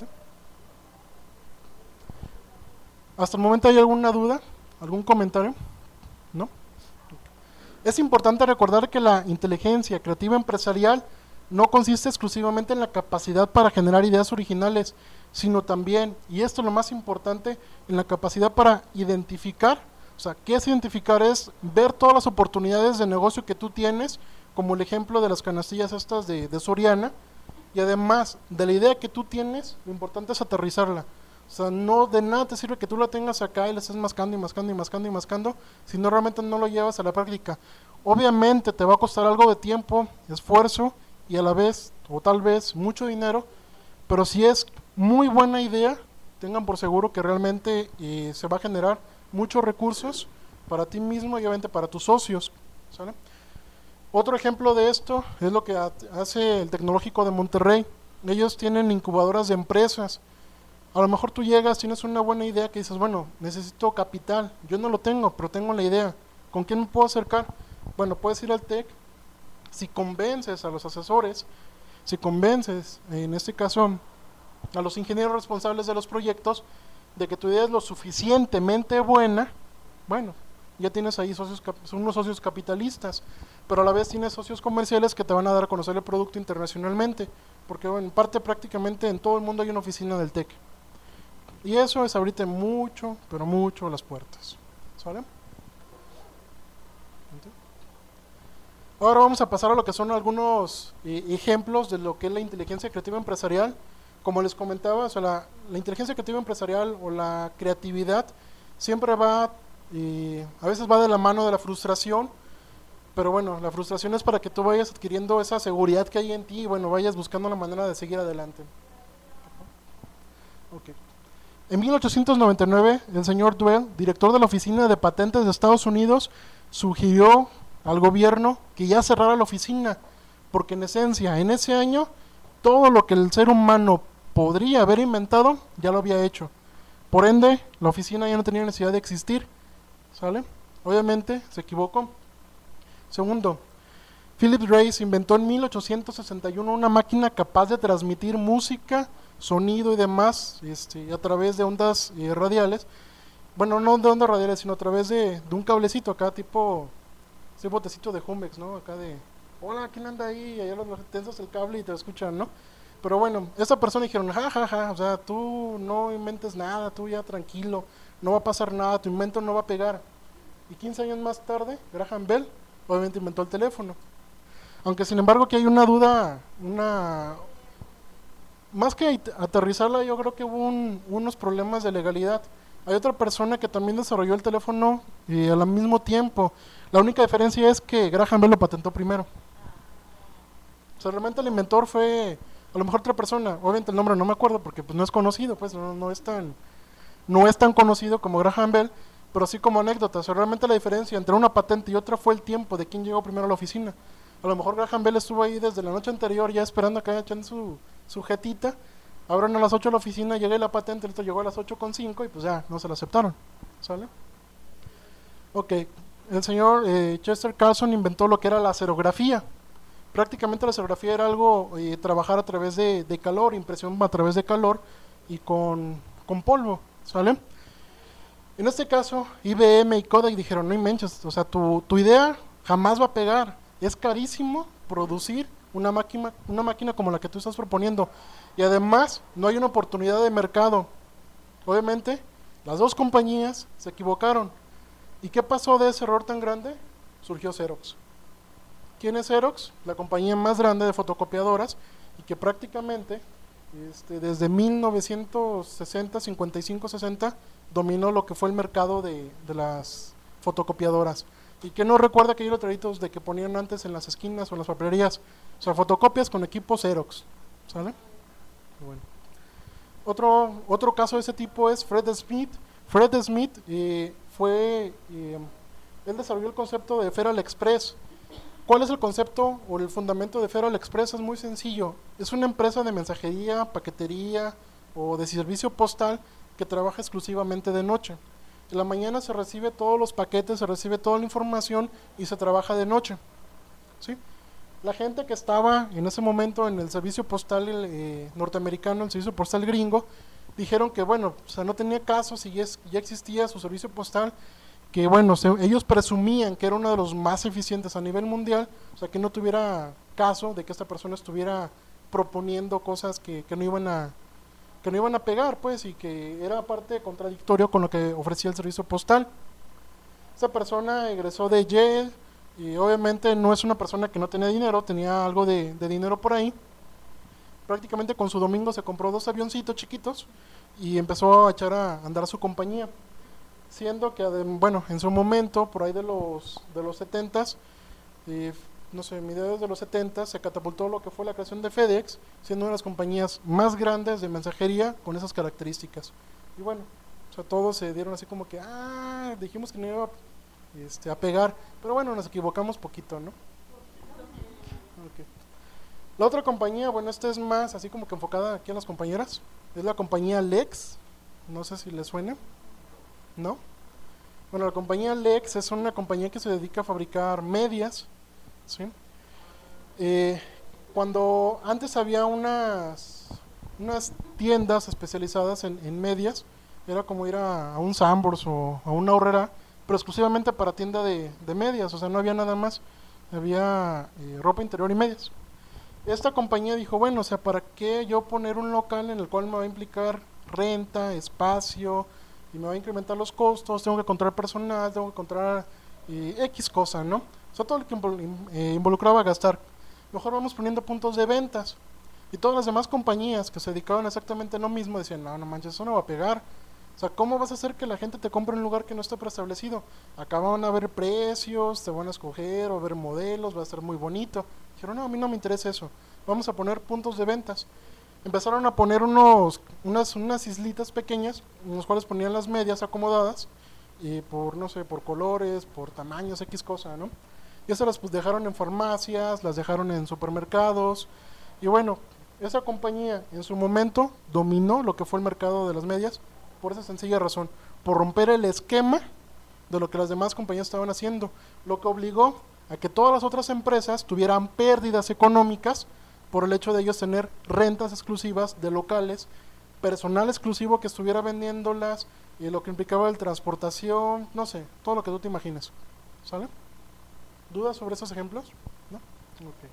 ¿Hasta el momento hay alguna duda? ¿Algún comentario? ¿No? Es importante recordar que la inteligencia creativa empresarial no consiste exclusivamente en la capacidad para generar ideas originales, sino también, y esto es lo más importante, en la capacidad para identificar. O sea, ¿qué es identificar? Es ver todas las oportunidades de negocio que tú tienes, como el ejemplo de las canastillas estas de Soriana, y además de la idea que tú tienes, lo importante es aterrizarla. O sea, no de nada te sirve que tú la tengas acá y la estés mascando y mascando y mascando y mascando, si no realmente no lo llevas a la práctica. Obviamente te va a costar algo de tiempo, esfuerzo y a la vez, o tal vez, mucho dinero, pero si es muy buena idea, tengan por seguro que realmente se va a generar muchos recursos para ti mismo y obviamente para tus socios, ¿sale? Otro ejemplo de esto es lo que hace el Tecnológico de Monterrey. Ellos tienen incubadoras de empresas. A lo mejor tú llegas, tienes una buena idea que dices, bueno, necesito capital, yo no lo tengo, pero tengo la idea, ¿con quién me puedo acercar? Bueno, puedes ir al TEC, si convences a los asesores, si convences, en este caso, a los ingenieros responsables de los proyectos, de que tu idea es lo suficientemente buena, bueno, ya tienes ahí son unos socios capitalistas, pero a la vez tienes socios comerciales que te van a dar a conocer el producto internacionalmente, porque bueno, en parte prácticamente en todo el mundo hay una oficina del TEC. Y eso es abrirte mucho, pero mucho las puertas. ¿Sale? Ahora vamos a pasar a lo que son algunos ejemplos de lo que es la inteligencia creativa empresarial. Como les comentaba, o sea, la inteligencia creativa empresarial o la creatividad siempre va y a veces va de la mano de la frustración, pero bueno, la frustración es para que tú vayas adquiriendo esa seguridad que hay en ti y bueno, vayas buscando la manera de seguir adelante. Okay. En 1899, el señor Duell, director de la Oficina de Patentes de Estados Unidos, sugirió al gobierno que ya cerrara la oficina, porque en esencia, en ese año, todo lo que el ser humano podría haber inventado, ya lo había hecho. Por ende, la oficina ya no tenía necesidad de existir, ¿sale? Obviamente, se equivocó. Segundo, Philip Reis inventó en 1861 una máquina capaz de transmitir música, sonido y demás a través de ondas radiales. Bueno, no de ondas radiales, sino a través de un cablecito acá, tipo ese botecito de Jumex, ¿no? Acá de, hola, ¿quién anda ahí? Y allá los tensas el cable y te escuchan, ¿no? Pero bueno, esa persona dijeron, ja, o sea, tú no inventes nada, tú ya tranquilo, no va a pasar nada, tu invento no va a pegar. Y 15 años más tarde, Graham Bell obviamente inventó el teléfono. Aunque sin embargo que hay una duda, más que aterrizarla, yo creo que hubo unos problemas de legalidad. Hay otra persona que también desarrolló el teléfono al mismo tiempo. La única diferencia es que Graham Bell lo patentó primero. O sea, realmente el inventor fue a lo mejor otra persona. Obviamente el nombre no me acuerdo porque pues no es conocido, pues no es tan conocido como Graham Bell, pero sí como anécdota. O sea, realmente la diferencia entre una patente y otra fue el tiempo de quién llegó primero a la oficina. A lo mejor Graham Bell estuvo ahí desde la noche anterior ya esperando a que hayan su jetita. Abran a las 8 la oficina, llegué la patente, esto llegó a las 8:05 y pues ya, no se la aceptaron. ¿Sale? Ok, el señor Chester Carlson inventó lo que era la aerografía. Prácticamente la aerografía era algo, trabajar a través de calor, impresión a través de calor y con polvo. ¿Sale? En este caso, IBM y Kodak dijeron, no inventes, o sea, tu idea jamás va a pegar. Es carísimo producir una máquina como la que tú estás proponiendo. Y además, no hay una oportunidad de mercado. Obviamente, las dos compañías se equivocaron. ¿Y qué pasó de ese error tan grande? Surgió Xerox. ¿Quién es Xerox? La compañía más grande de fotocopiadoras y que prácticamente desde 1960, 55, 60 dominó lo que fue el mercado de las fotocopiadoras. Y que no recuerda aquellos letreritos de que ponían antes en las esquinas o en las papelerías. O sea, fotocopias con equipo Xerox. ¿Sale? Bueno. Otro caso de ese tipo es Fred Smith. Fred Smith él desarrolló el concepto de Federal Express. ¿Cuál es el concepto o el fundamento de Federal Express? Es muy sencillo. Es una empresa de mensajería, paquetería o de servicio postal que trabaja exclusivamente de noche. En la mañana se recibe todos los paquetes, se recibe toda la información y se trabaja de noche. ¿Sí? La gente que estaba en ese momento en el servicio postal norteamericano, el servicio postal gringo, dijeron que bueno, o sea, no tenía caso si ya existía su servicio postal, que bueno, ellos presumían que era uno de los más eficientes a nivel mundial, o sea, que no tuviera caso de que esta persona estuviera proponiendo cosas que no iban a pegar, pues, y que era parte contradictorio con lo que ofrecía el servicio postal. Esa persona egresó de Yale y obviamente no es una persona que no tenía dinero, tenía algo de dinero por ahí. Prácticamente con su domingo se compró 2 avioncitos chiquitos y empezó a echar a andar su compañía, siendo que bueno, en su momento, por ahí de los 70s, no sé, mediados de los 70 se catapultó lo que fue la creación de FedEx, siendo una de las compañías más grandes de mensajería con esas características. Y bueno, o sea, todos se dieron así como que, dijimos que no iba a pegar, pero bueno, nos equivocamos poquito, ¿no? Okay. La otra compañía, bueno, esta es más así como que enfocada aquí en las compañeras, es la compañía Lex, no sé si les suena, ¿no? Bueno, la compañía Lex es una compañía que se dedica a fabricar medias, ¿sí? Cuando antes había unas tiendas especializadas en medias, era como ir a un Sanborns o a una Aurrera, pero exclusivamente para tienda de medias, o sea, no había nada más, había ropa interior y medias. Esta compañía dijo, bueno, o sea, ¿para qué yo poner un local en el cual me va a implicar renta, espacio, y me va a incrementar los costos, tengo que encontrar personal, tengo que encontrar X cosa, ¿no? O sea, todo lo que involucraba gastar. Mejor vamos poniendo puntos de ventas. Y todas las demás compañías que se dedicaban exactamente a lo mismo decían, no manches, eso no va a pegar. O sea, ¿cómo vas a hacer que la gente te compre en un lugar que no está preestablecido? Acá van a ver precios, te van a escoger o ver modelos, va a estar muy bonito. Dijeron, no, a mí no me interesa eso. Vamos a poner puntos de ventas. Empezaron a poner unas islitas pequeñas, en las cuales ponían las medias acomodadas, y por, no sé, por colores, por tamaños, X cosa, ¿no? Y esas las pues dejaron en farmacias, las dejaron en supermercados, y bueno, esa compañía en su momento dominó lo que fue el mercado de las medias, por esa sencilla razón, por romper el esquema de lo que las demás compañías estaban haciendo, lo que obligó a que todas las otras empresas tuvieran pérdidas económicas por el hecho de ellos tener rentas exclusivas de locales, personal exclusivo que estuviera vendiéndolas, y lo que implicaba el transportación, no sé, todo lo que tú te imagines. ¿Sale? ¿Dudas sobre esos ejemplos? ¿No? Ok.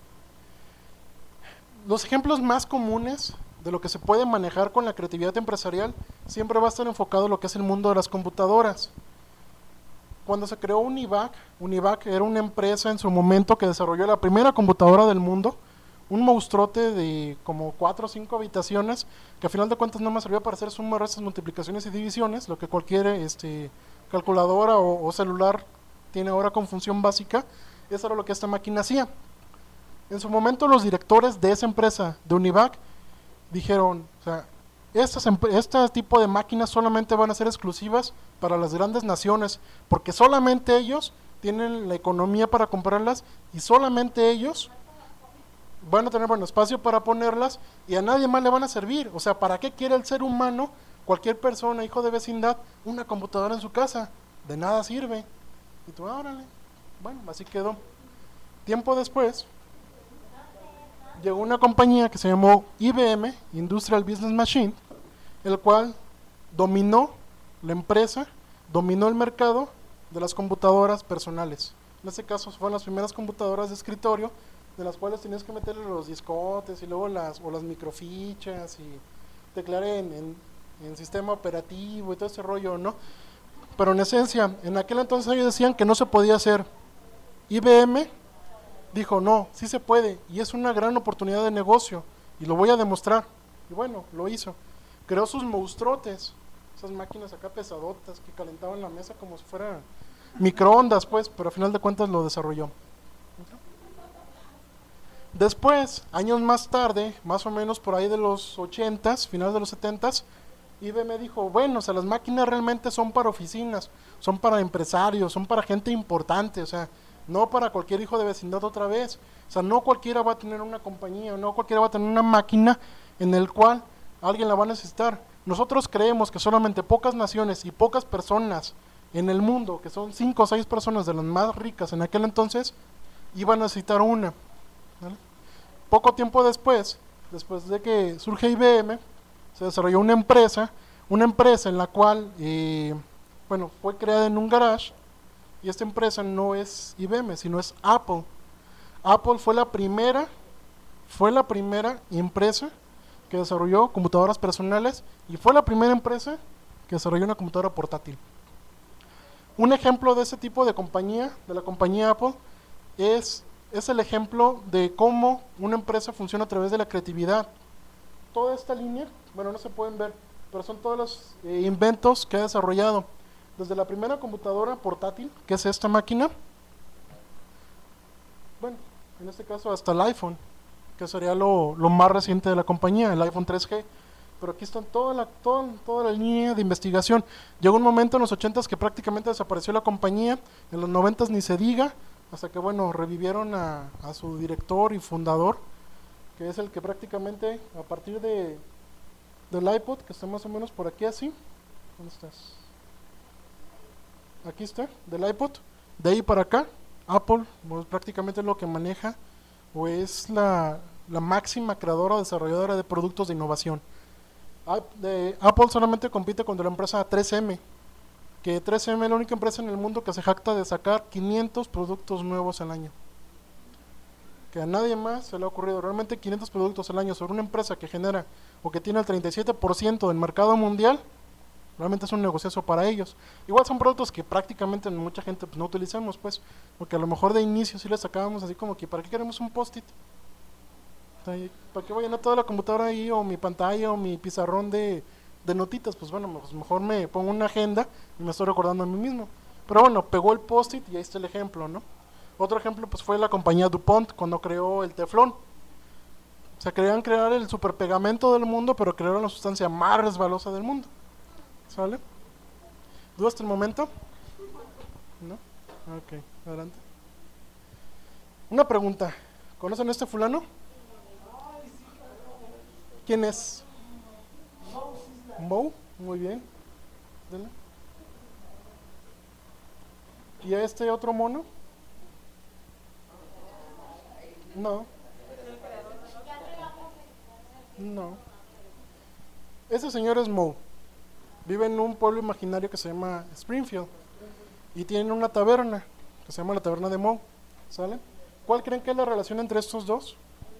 Los ejemplos más comunes de lo que se puede manejar con la creatividad empresarial siempre va a estar enfocado en lo que es el mundo de las computadoras. Cuando se creó Univac era una empresa en su momento que desarrolló la primera computadora del mundo, un monstruote de como 4 o 5 habitaciones, que a final de cuentas no me servía para hacer sumas, restas, multiplicaciones y divisiones, lo que cualquier calculadora o celular tiene ahora con función básica. Eso era lo que esta máquina hacía. En su momento los directores de esa empresa, de Univac, dijeron, o sea, este tipo de máquinas solamente van a ser exclusivas para las grandes naciones, porque solamente ellos tienen la economía para comprarlas y solamente ellos van a tener buen espacio para ponerlas y a nadie más le van a servir. O sea, ¿para qué quiere el ser humano, cualquier persona, hijo de vecindad, una computadora en su casa? De nada sirve. Y tú, órale. Bueno, así quedó. Tiempo después llegó una compañía que se llamó IBM, Industrial Business Machine, el cual dominó la empresa, dominó el mercado de las computadoras personales. En este caso fueron las primeras computadoras de escritorio, de las cuales tenías que meterle los discotes y luego las microfichas y teclear en sistema operativo y todo ese rollo, ¿no? Pero en esencia, en aquel entonces ellos decían que no se podía hacer. IBM dijo, no, sí se puede, y es una gran oportunidad de negocio, y lo voy a demostrar. Y bueno, lo hizo. Creó sus monstruotes, esas máquinas acá pesadotas que calentaban la mesa como si fuera microondas, pues, pero al final de cuentas lo desarrolló. Después, años más tarde, más o menos por ahí de los 80s, finales de los 70s, IBM dijo, bueno, o sea, las máquinas realmente son para oficinas, son para empresarios, son para gente importante, o sea, no para cualquier hijo de vecindad otra vez. O sea, no cualquiera va a tener una compañía, no cualquiera va a tener una máquina en el cual alguien la va a necesitar. Nosotros creemos que solamente pocas naciones y pocas personas en el mundo, que son 5 o 6 personas de las más ricas en aquel entonces, iban a necesitar una. ¿Vale? Poco tiempo después de que surge IBM, se desarrolló una empresa en la cual, fue creada en un garage. Y esta empresa no es IBM, sino es Apple. Apple fue la primera empresa que desarrolló computadoras personales y fue la primera empresa que desarrolló una computadora portátil. Un ejemplo de ese tipo de compañía, de la compañía Apple, es el ejemplo de cómo una empresa funciona a través de la creatividad. Toda esta línea, bueno, no se pueden ver, pero son todos los inventos que ha desarrollado. Desde la primera computadora portátil, que es esta máquina, bueno, en este caso hasta el iPhone, que sería lo más reciente de la compañía, el iPhone 3G, pero aquí está toda la línea de investigación. Llegó un momento en los 80s que prácticamente desapareció la compañía, en los 90s ni se diga, hasta que bueno, revivieron a su director y fundador, que es el que prácticamente a partir del iPod, que está más o menos por aquí así, ¿dónde estás? Aquí está, del iPod, de ahí para acá, Apple pues, prácticamente es lo que maneja o es la máxima creadora o desarrolladora de productos de innovación. Apple solamente compite contra la empresa 3M, que 3M es la única empresa en el mundo que se jacta de sacar 500 productos nuevos al año. Que a nadie más se le ha ocurrido realmente 500 productos al año sobre una empresa que genera o que tiene el 37% del mercado mundial. Realmente es un negociazo para ellos. Igual son productos que prácticamente mucha gente pues, no utilizamos, pues, porque a lo mejor de inicio sí les sacábamos así como que ¿para qué queremos un post-it? ¿Para qué voy a llenar toda la computadora ahí o mi pantalla o mi pizarrón de de notitas, pues bueno, pues mejor me pongo una agenda y me estoy recordando a mí mismo. Pero bueno, pegó el post-it y ahí está el ejemplo, ¿no? Otro ejemplo pues fue la compañía DuPont cuando creó el teflón. O sea, querían crear el superpegamento del mundo, pero crearon la sustancia más resbalosa del mundo. ¿Sale? ¿Dudas hasta el momento? ¿No? Ok, adelante. Una pregunta. ¿Conocen a este fulano? ¿Quién es? Moe, muy bien. Dale. ¿Y a este otro mono? No. No. Ese señor es Moe. Vive en un pueblo imaginario que se llama Springfield. Y tienen una taberna que se llama la taberna de Moe. ¿Sale? ¿Cuál creen que es la relación entre estos dos?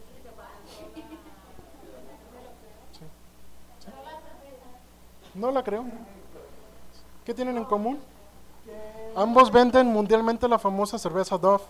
Sí. ¿Sí? No la creo. ¿Qué tienen en común? Ambos venden mundialmente la famosa cerveza Dove.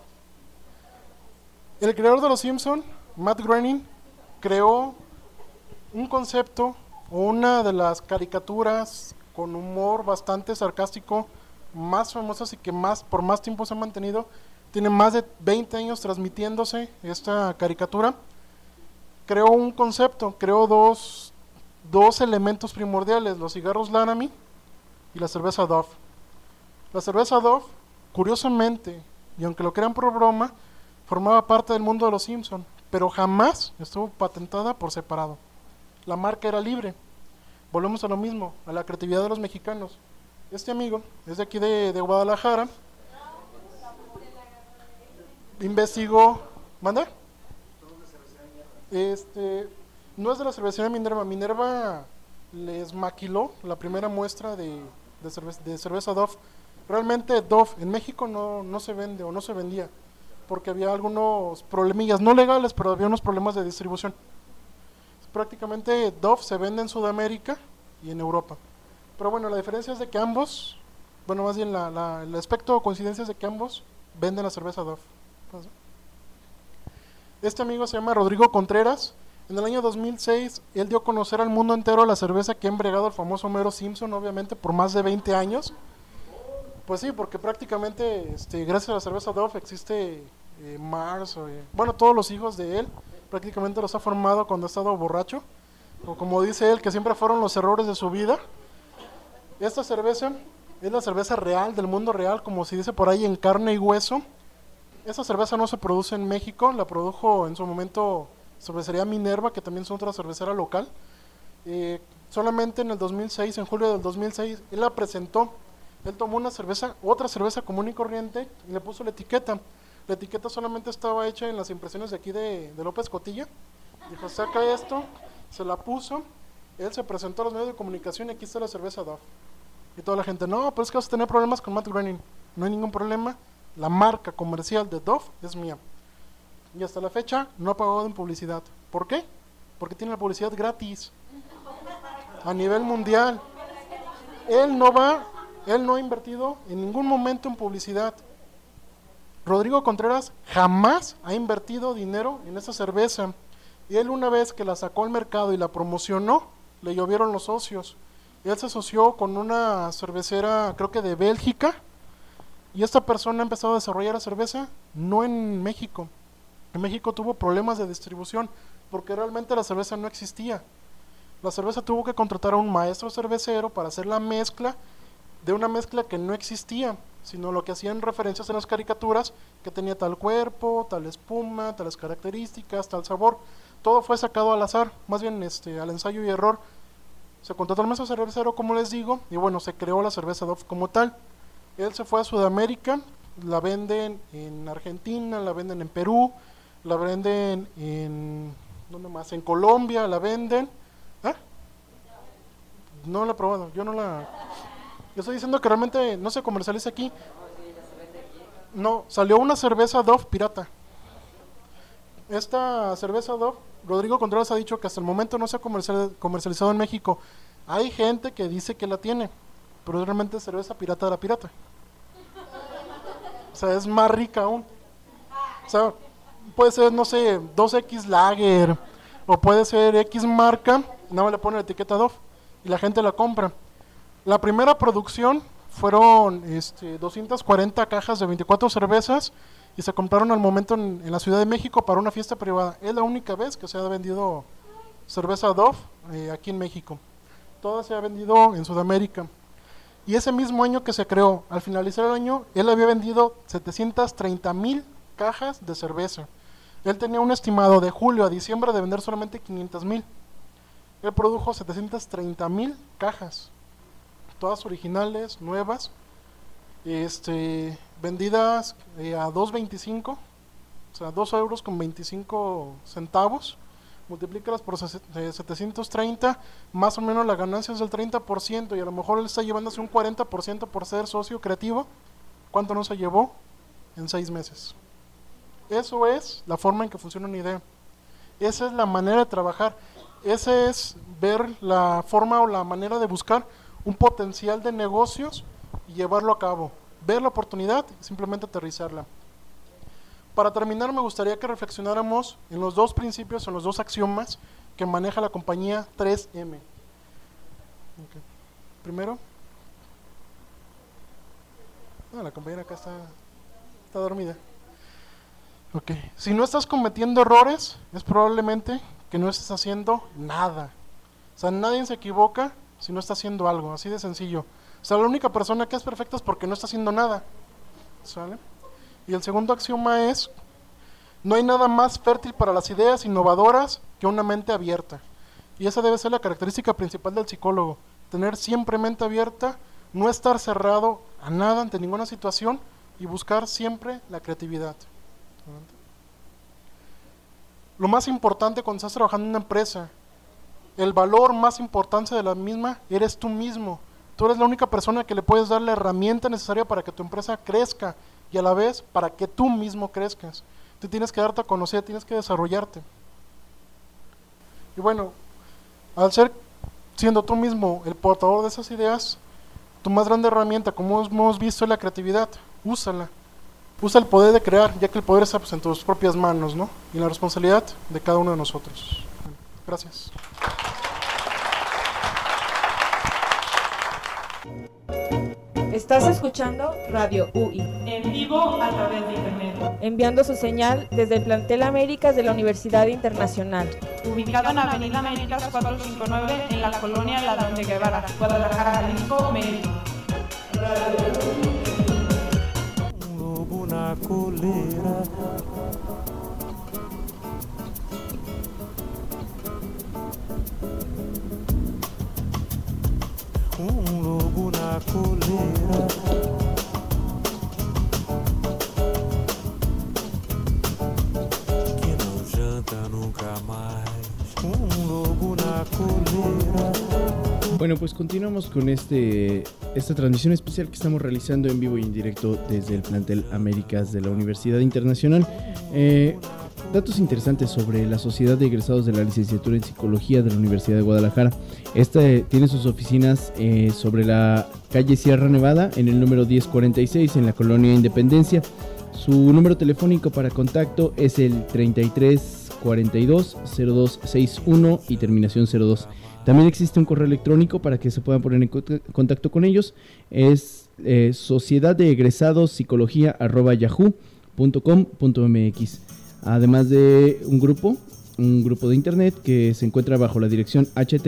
El creador de Los Simpson, Matt Groening, creó un concepto o una de las caricaturas con humor bastante sarcástico más famosas y que por más tiempo se ha mantenido. Tiene más de 20 años transmitiéndose esta caricatura. Creó un concepto, creó dos elementos primordiales, los cigarros Laramie y la cerveza Dove. La cerveza Dove, curiosamente, y aunque lo crean por broma, formaba parte del mundo de Los Simpson, pero jamás estuvo patentada por separado. La marca era libre. Volvemos a lo mismo, a la creatividad de los mexicanos. Este amigo es de aquí de Guadalajara. Investigó, ¿manda? No es de la cervecería Minerva. Minerva les maquiló la primera muestra de cerveza Dove. Realmente Dove en México no se vende o no se vendía porque había algunos problemillas, no legales, pero había unos problemas de distribución. Prácticamente Dove se vende en Sudamérica y en Europa. Pero bueno, la diferencia es de que ambos, bueno, más bien el aspecto o coincidencia es de que ambos venden la cerveza Dove. Este amigo se llama Rodrigo Contreras. En el año 2006, él dio a conocer al mundo entero la cerveza que ha embriagado al famoso Homero Simpson, obviamente, por más de 20 años. Pues sí, porque prácticamente, gracias a la cerveza Dove existe Mars, bueno, todos los hijos de él, prácticamente los ha formado cuando ha estado borracho, o como dice él, que siempre fueron los errores de su vida. Esta cerveza es la cerveza real, del mundo real, como se dice por ahí, en carne y hueso. Esta cerveza no se produce en México, la produjo en su momento cervecería Minerva, que también es otra cervecera local. Solamente en el 2006, en julio del 2006, él la presentó. Él tomó una cerveza, otra cerveza común y corriente, y le puso la etiqueta. La etiqueta solamente estaba hecha en las impresiones de aquí de López Cotilla. Dijo, saca esto, se la puso. Él se presentó a los medios de comunicación y aquí está la cerveza Dove. Y toda la gente, no, pero es que vas a tener problemas con Matt Groening. No hay ningún problema, la marca comercial de Dove es mía. Y hasta la fecha no ha pagado en publicidad. ¿Por qué? Porque tiene la publicidad gratis a nivel mundial. Él no ha invertido en ningún momento en publicidad. Rodrigo Contreras jamás ha invertido dinero en esa cerveza. Y él, una vez que la sacó al mercado y la promocionó, le llovieron los socios. Él se asoció con una cervecera, creo que de Bélgica, y esta persona ha empezado a desarrollar la cerveza no en México. En México tuvo problemas de distribución porque realmente la cerveza no existía. La cerveza tuvo que contratar a un maestro cervecero para hacer la mezcla de una mezcla que no existía, sino lo que hacían referencias en las caricaturas, que tenía tal cuerpo, tal espuma, tales características, tal sabor. Todo fue sacado al azar, más bien al ensayo y error. Se contrató al maestro cervecero, como les digo, y bueno, se creó la cerveza Dove como tal. Él se fue a Sudamérica, la venden en Argentina, la venden en Perú, la venden en... ¿dónde más? En Colombia la venden. ¿Ah? No la he probado, yo estoy diciendo que realmente no se comercializa aquí. No, salió una cerveza Dove pirata. Esta cerveza Dove, Rodrigo Contreras ha dicho que hasta el momento no se ha comercializado en México. Hay gente que dice que la tiene, pero realmente es cerveza pirata de la pirata. O sea, es más rica aún. O sea, puede ser, no sé, 2X Lager, o puede ser X marca, nada más le pone la etiqueta Dove. y la gente la compra. La primera producción fueron 240 cajas de 24 cervezas y se compraron al momento en la Ciudad de México para una fiesta privada. Es la única vez que se ha vendido cerveza Dove aquí en México. Toda se ha vendido en Sudamérica. Y ese mismo año que se creó, al finalizar el año, él había vendido 730,000 cajas de cerveza. Él tenía un estimado de julio a diciembre de vender solamente 500,000. Él produjo 730,000 cajas, todas originales, nuevas, vendidas a 2.25, o sea, 2 euros con 25 centavos. Multiplícalas por 730, más o menos la ganancia es del 30%, y a lo mejor él está llevándose un 40% por ser socio creativo. ¿Cuánto no se llevó? En 6 meses. Eso es la forma en que funciona una idea. Esa es la manera de trabajar. Ese es ver la forma o la manera de buscar un potencial de negocios y llevarlo a cabo. Ver la oportunidad y simplemente aterrizarla. Para terminar, me gustaría que reflexionáramos en los 2 principios, en los 2 axiomas que maneja la compañía 3M. Okay. Primero, la compañera acá está dormida. Okay. Si no estás cometiendo errores, es probablemente que no estés haciendo nada. O sea, nadie se equivoca si no está haciendo algo, así de sencillo. O sea, la única persona que es perfecta es porque no está haciendo nada. ¿Sale? Y el segundo axioma es: no hay nada más fértil para las ideas innovadoras que una mente abierta. Y esa debe ser la característica principal del psicólogo: tener siempre mente abierta, no estar cerrado a nada ante ninguna situación y buscar siempre la creatividad. Lo más importante cuando estás trabajando en una empresa, el valor más importante de la misma, eres tú mismo. Tú eres la única persona que le puedes dar la herramienta necesaria para que tu empresa crezca y a la vez para que tú mismo crezcas. Tú tienes que darte a conocer, tienes que desarrollarte. Y bueno, al ser siendo tú mismo el portador de esas ideas, tu más grande herramienta, como hemos visto, es la creatividad. Úsala. Usa el poder de crear, ya que el poder está en tus propias manos, ¿no? Y la responsabilidad de cada uno de nosotros. Gracias. Estás escuchando Radio UI, En vivo a través de internet. enviando su señal desde el plantel Américas de la Universidad Internacional. Ubicado en Avenida Américas 459 en la colonia Ladrón de Guevara, Guadalajara, Jalisco, México. Una colera. Lobo na colera. Que não janta nunca mais. Lobo na colera. Bueno, pues continuamos con esta transmisión especial que estamos realizando en vivo y en directo desde el plantel Américas de la Universidad Internacional. Datos interesantes sobre la Sociedad de Egresados de la Licenciatura en Psicología de la Universidad de Guadalajara. Esta tiene sus oficinas sobre la calle Sierra Nevada, en el número 1046, en la colonia Independencia. Su número telefónico para contacto es el 3342-0261 y terminación 02. También existe un correo electrónico para que se puedan poner en contacto con ellos. Es sociedaddeegresadospsicología@yahoo.com.mx. Además de un grupo de internet que se encuentra bajo la dirección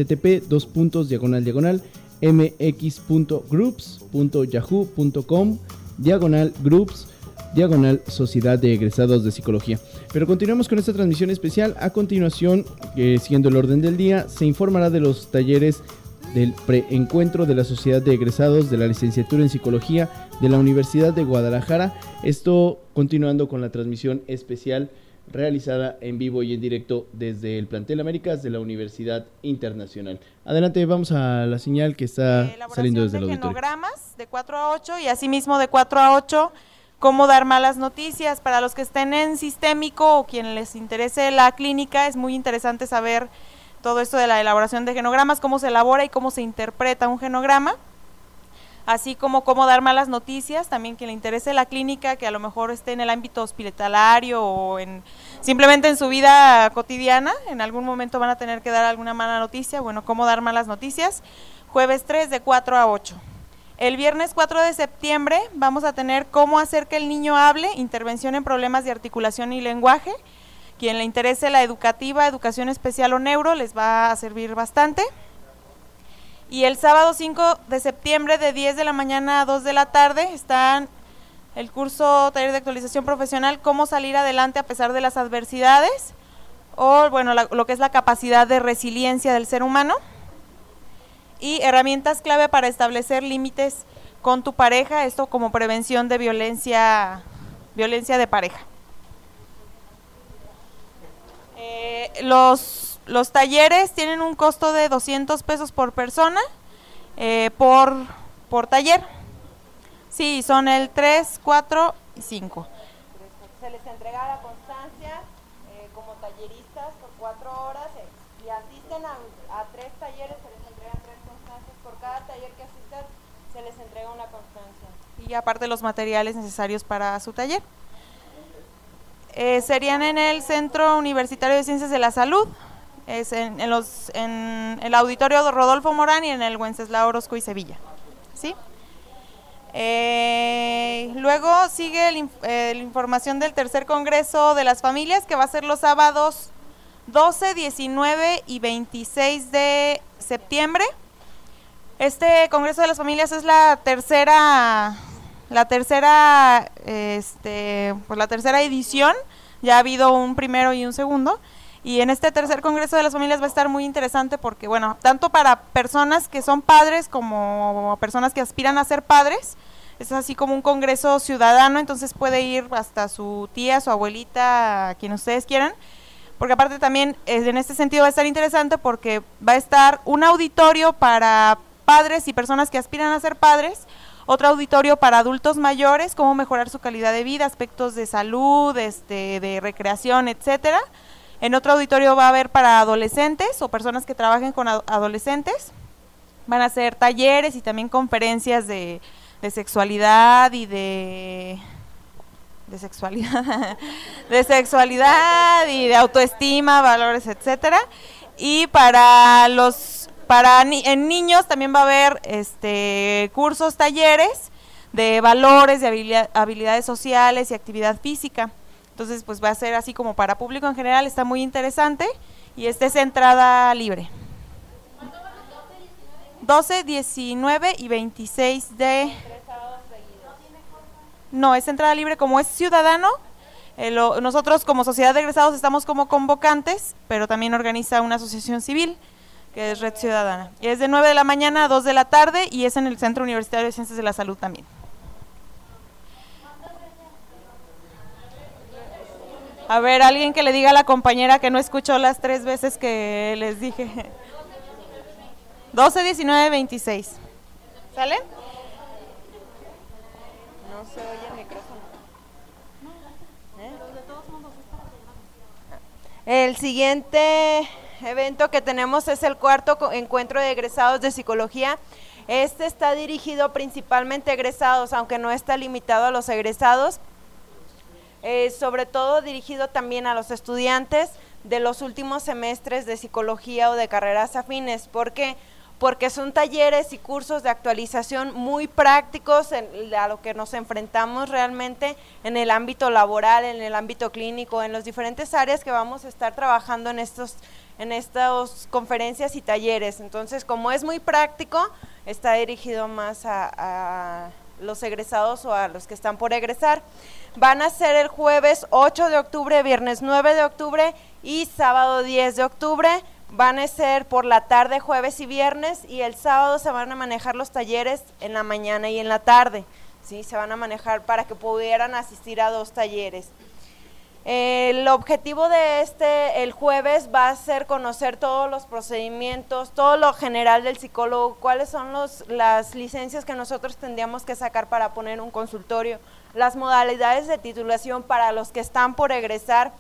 http://mx.groups.yahoo.com/groups Sociedad de Egresados de Psicología. Pero continuamos con esta transmisión especial. A continuación, siguiendo el orden del día, se informará de los talleres del preencuentro de la Sociedad de Egresados de la Licenciatura en Psicología de la Universidad de Guadalajara. Esto continuando con la transmisión especial realizada en vivo y en directo desde el plantel Américas de la Universidad Internacional. Adelante, vamos a la señal que está saliendo desde el auditorio. Genogramas de 4 a 8 y asimismo de 4 a 8 cómo dar malas noticias. Para los que estén en sistémico o quien les interese la clínica, es muy interesante saber todo esto de la elaboración de genogramas, cómo se elabora y cómo se interpreta un genograma. así como cómo dar malas noticias, también quien le interese la clínica, que a lo mejor esté en el ámbito hospitalario o simplemente en su vida cotidiana, en algún momento van a tener que dar alguna mala noticia, bueno, cómo dar malas noticias, jueves 3 de 4 a 8. El viernes 4 de septiembre vamos a tener cómo hacer que el niño hable, intervención en problemas de articulación y lenguaje. Quien le interese la educativa, educación especial o neuro, les va a servir bastante. Y el sábado 5 de septiembre de 10 de la mañana a 2 de la tarde están el curso taller de actualización profesional, cómo salir adelante a pesar de las adversidades, o bueno, lo que es la capacidad de resiliencia del ser humano. Y herramientas clave para establecer límites con tu pareja, esto como prevención de violencia de pareja. Los talleres tienen un costo de 200 pesos por persona, por taller. Sí, son el 3, 4 y 5. Se les entrega la constancia como talleristas por 4 horas y asisten a 3 talleres, se les entregan 3 constancias. Por cada taller que asistan se les entrega una constancia. Y aparte los materiales necesarios para su taller. Serían en el Centro Universitario de Ciencias de la Salud, en el Auditorio Rodolfo Morán y en el Wenceslao Orozco y Sevilla. ¿Sí? Luego sigue la información del tercer Congreso de las Familias, que va a ser los sábados 12, 19 y 26 de septiembre. Este Congreso de las Familias es la tercera edición. Ya ha habido un primero y un segundo, y en este tercer Congreso de las Familias va a estar muy interesante porque, bueno, tanto para personas que son padres como personas que aspiran a ser padres, es así como un congreso ciudadano, entonces puede ir hasta su tía, su abuelita, a quien ustedes quieran, porque aparte también en este sentido va a estar interesante porque va a estar un auditorio para padres y personas que aspiran a ser padres, otro auditorio para adultos mayores, cómo mejorar su calidad de vida, aspectos de salud, de recreación, etcétera. En otro auditorio va a haber para adolescentes o personas que trabajen con adolescentes. Van a hacer talleres y también conferencias de sexualidad y de sexualidad y de autoestima, valores, etcétera. Y en niños también va a haber cursos, talleres de valores, de habilidades sociales y actividad física. Entonces, pues va a ser así como para público en general, está muy interesante y es entrada libre. 12, 19 y 26 de... No, es entrada libre, como es ciudadano. Nosotros como sociedad de egresados estamos como convocantes, pero también organiza una asociación civil, que es Red Ciudadana. Y es de 9 de la mañana a 2 de la tarde y es en el Centro Universitario de Ciencias de la Salud también. A ver, alguien que le diga a la compañera que no escuchó las 3 veces que les dije. 12, 19, 26. ¿Sale? No se oye el micrófono. El siguiente evento que tenemos es el cuarto encuentro de egresados de psicología. Este está dirigido principalmente a egresados, aunque no está limitado a los egresados. Sobre todo dirigido también a los estudiantes de los últimos semestres de psicología o de carreras afines. ¿Por qué? Porque son talleres y cursos de actualización muy prácticos a lo que nos enfrentamos realmente en el ámbito laboral, en el ámbito clínico, en las diferentes áreas que vamos a estar trabajando en estas conferencias y talleres. Entonces, como es muy práctico, está dirigido más a los egresados o a los que están por egresar. Van a ser el jueves 8 de octubre, viernes 9 de octubre y sábado 10 de octubre. Van a ser por la tarde, jueves y viernes, y el sábado se van a manejar los talleres en la mañana y en la tarde, ¿sí? Se van a manejar para que pudieran asistir a 2 talleres. El objetivo de el jueves va a ser conocer todos los procedimientos, todo lo general del psicólogo, cuáles son las licencias que nosotros tendríamos que sacar para poner un consultorio, las modalidades de titulación para los que están por egresar,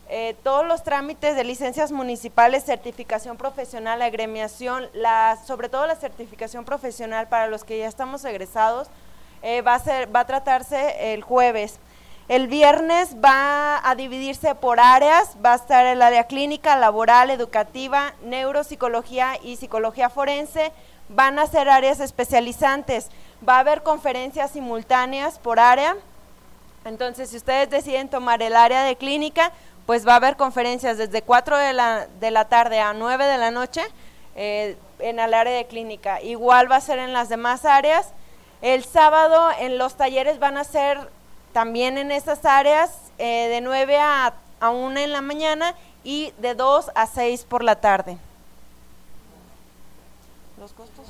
todos los trámites de licencias municipales, certificación profesional, agremiación, sobre todo la certificación profesional para los que ya estamos egresados, va a tratarse el jueves. El viernes va a dividirse por áreas, va a estar el área clínica, laboral, educativa, neuropsicología y psicología forense. Van a ser áreas especializantes, va a haber conferencias simultáneas por área. Entonces, si ustedes deciden tomar el área de clínica, pues va a haber conferencias desde 4 de la tarde a 9 de la noche en el área de clínica. Igual va a ser en las demás áreas. El sábado en los talleres van a ser también en esas áreas de 9 a 1 en la mañana y de 2 a 6 por la tarde. ¿Los costos?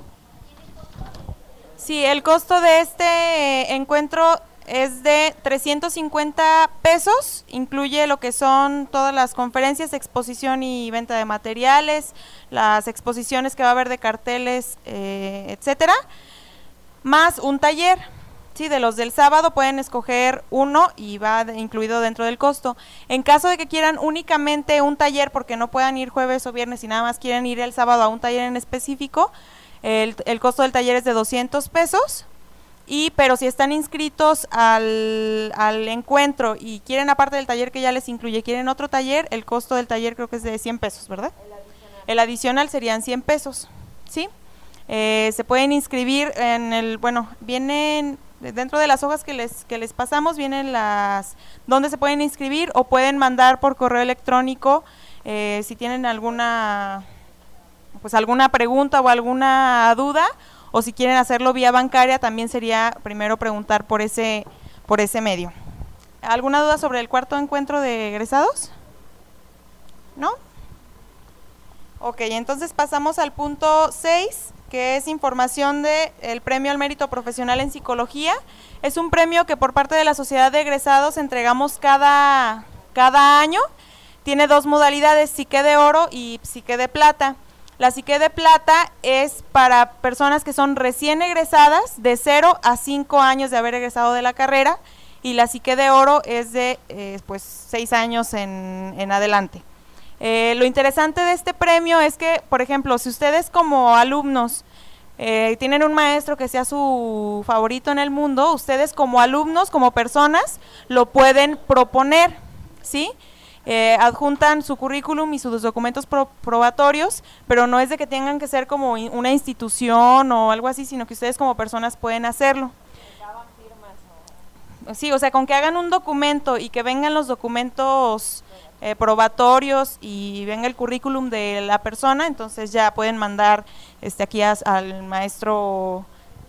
Sí, el costo de este encuentro es de 350 pesos, incluye lo que son todas las conferencias, exposición y venta de materiales, las exposiciones que va a haber de carteles, etcétera, más un taller. Sí, de los del sábado pueden escoger uno y va incluido dentro del costo. En caso de que quieran únicamente un taller, porque no puedan ir jueves o viernes y nada más quieren ir el sábado a un taller en específico, el costo del taller es de 200 pesos. Pero si están inscritos al encuentro y quieren, aparte del taller que ya les incluye, quieren otro taller, el costo del taller creo que es de 100 pesos, ¿verdad? El adicional serían 100 pesos, ¿sí? Se pueden inscribir vienen dentro de las hojas que les pasamos, vienen donde se pueden inscribir, o pueden mandar por correo electrónico si tienen alguna pregunta o alguna duda, o si quieren hacerlo vía bancaria, también sería primero preguntar por ese medio. ¿Alguna duda sobre el cuarto encuentro de egresados? ¿No? Ok, entonces pasamos al punto 6, que es información del Premio al Mérito Profesional en Psicología. Es un premio que por parte de la Sociedad de Egresados entregamos cada año. Tiene 2 modalidades, Psique de Oro y Psique de Plata. La Psique de Plata es para personas que son recién egresadas, de 0 a 5 años de haber egresado de la carrera, y la Psique de Oro es de 6 años en adelante. Lo interesante de este premio es que, por ejemplo, si ustedes como alumnos tienen un maestro que sea su favorito en el mundo, ustedes como alumnos, como personas, lo pueden proponer, ¿sí? Adjuntan su currículum y sus documentos probatorios, pero no es de que tengan que ser como una institución o algo así, sino que ustedes como personas pueden hacerlo. Sí, o sea, con que hagan un documento y que vengan los documentos probatorios y venga el currículum de la persona, entonces ya pueden mandar aquí al maestro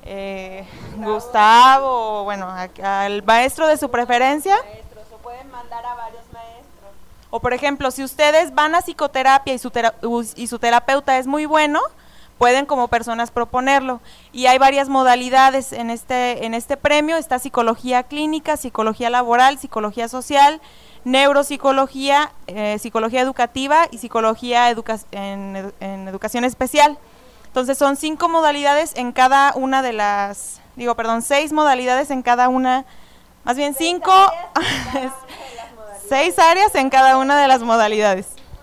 Gustavo, al maestro de su preferencia. O pueden mandar a varios maestros. O por ejemplo, si ustedes van a psicoterapia y su terapeuta es muy bueno, pueden como personas proponerlo. Y hay varias modalidades en este premio. Está psicología clínica, psicología laboral, psicología social, neuropsicología, psicología educativa y psicología en educación especial. Entonces son 5 modalidades en cada una de 6 modalidades en cada una, más bien 5, 6 áreas en cada una de las modalidades.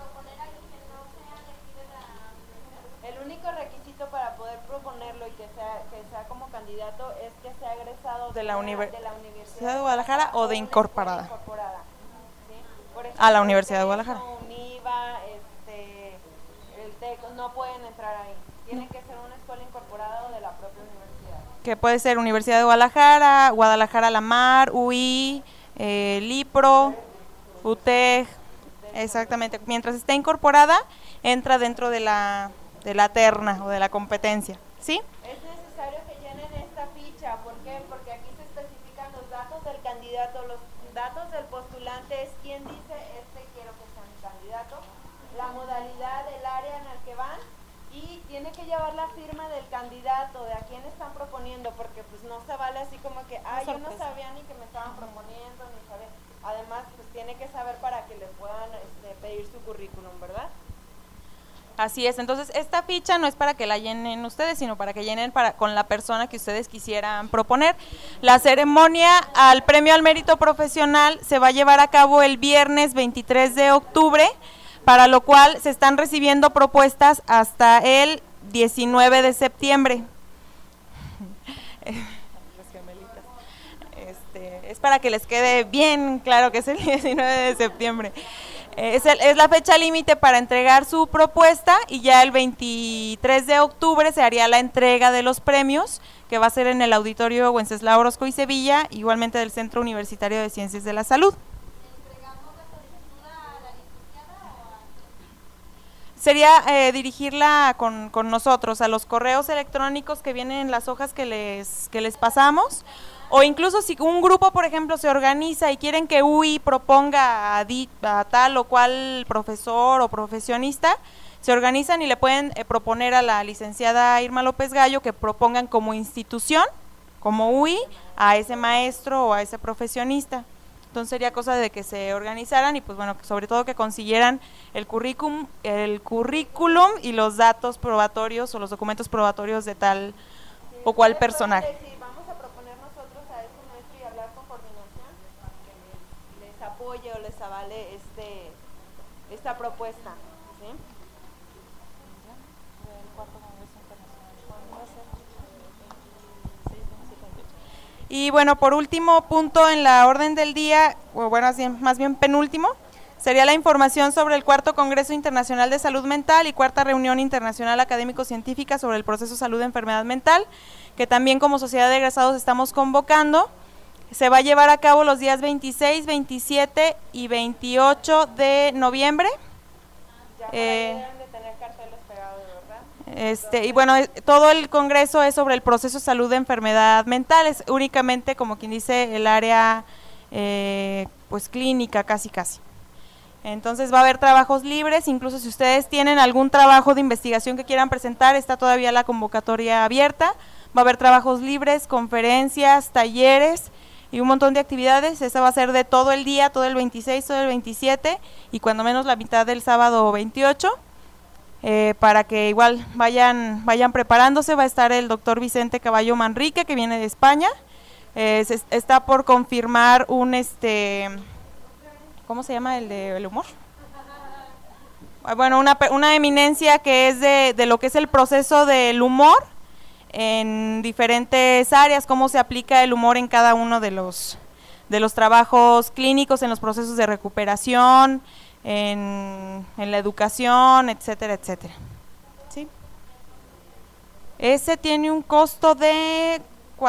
El único requisito para poder proponerlo y que sea como candidato es que sea egresado de la Universidad de Guadalajara o de incorporada. ¿Sí? Por ejemplo, A la Universidad de Guadalajara. UNIVA, el TEC, no pueden entrar ahí. Tienen que ser una escuela incorporada o de la propia universidad. Que puede ser Universidad de Guadalajara, Guadalajara La Mar, UI, Lipro, UTEG, exactamente. Mientras esté incorporada, entra dentro de la terna o de la competencia, ¿sí? Es necesario que llenen esta ficha. ¿Por qué? Porque aquí se especifican los datos del candidato, los datos del postulante, es quién dice quiero que sea mi candidato, la modalidad, el área en el que van, y tiene que llevar la firma del candidato, de a quién están proponiendo, porque pues no se vale así como que, yo no sabía ni que me estaban proponiendo, ni sabía. Además, pues tiene que saber para que le puedan pedir su currículum, ¿verdad? Así es, entonces esta ficha no es para que la llenen ustedes, sino para que llenen con la persona que ustedes quisieran proponer. La ceremonia al Premio al Mérito Profesional se va a llevar a cabo el viernes 23 de octubre, para lo cual se están recibiendo propuestas hasta el 19 de septiembre. Es para que les quede bien claro que es el 19 de septiembre. Es la fecha límite para entregar su propuesta, y ya el 23 de octubre se haría la entrega de los premios, que va a ser en el Auditorio Wenceslao Orozco y Sevilla, igualmente del Centro Universitario de Ciencias de la Salud. Sería dirigirla con nosotros a los correos electrónicos que vienen en las hojas que les pasamos, o incluso si un grupo, por ejemplo, se organiza y quieren que UI proponga a tal o cual profesor o profesionista, se organizan y le pueden proponer a la licenciada Irma López Gallo que propongan como institución, como UI, a ese maestro o a ese profesionista. Entonces sería cosa de que se organizaran y pues bueno, sobre todo que consiguieran el currículum y los datos probatorios o los documentos probatorios de tal o cual personaje. Apoye o les avale esta propuesta, ¿sí? Y bueno, por último punto en la orden del día, o bueno, más bien penúltimo, sería la información sobre el 4º Congreso Internacional de Salud Mental y 4ª Reunión Internacional Académico-Científica sobre el Proceso Salud Enfermedad Mental, que también como Sociedad de Egresados estamos convocando. Se va a llevar a cabo los días 26, 27 y 28 de noviembre. Ya deben de tener carteles pegados, ¿verdad? Y bueno, todo el congreso es sobre el proceso salud de enfermedad mental, es únicamente, como quien dice, el área pues clínica casi. Entonces va a haber trabajos libres, incluso si ustedes tienen algún trabajo de investigación que quieran presentar, está todavía la convocatoria abierta. Va a haber trabajos libres, conferencias, talleres y un montón de actividades. Esa va a ser de todo el día, todo el 26, todo el 27 y cuando menos la mitad del sábado 28, para que igual vayan preparándose. Va a estar el doctor Vicente Caballo Manrique, que viene de España. Está por confirmar un ¿cómo se llama el humor? Bueno, una eminencia que es de lo que es el proceso del humor en diferentes áreas, cómo se aplica el humor en cada uno de los trabajos clínicos, en los procesos de recuperación, en la educación, etcétera, etcétera. ¿Sí? Ese tiene un costo de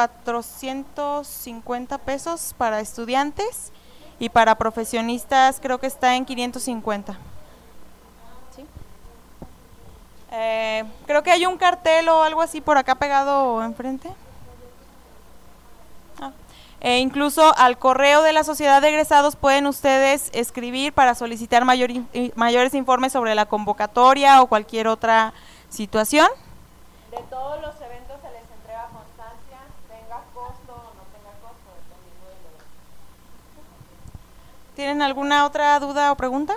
450 pesos para estudiantes y para profesionistas creo que está en 550. ¿Sí? Creo que hay un cartel o algo así por acá pegado enfrente. Incluso al correo de la Sociedad de Egresados pueden ustedes escribir para solicitar mayores informes sobre la convocatoria o cualquier otra situación. De todos los eventos se les entrega constancia, tenga costo o no tenga costo, dependiendo del evento. ¿Tienen alguna otra duda o pregunta?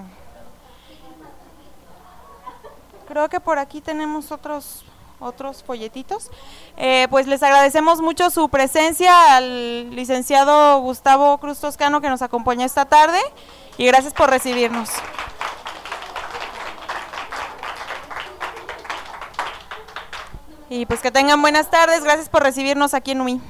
Creo que por aquí tenemos otros folletitos. Pues les agradecemos mucho su presencia al licenciado Gustavo Cruz Toscano, que nos acompañó esta tarde, y gracias por recibirnos. Y pues que tengan buenas tardes, gracias por recibirnos aquí en UMI.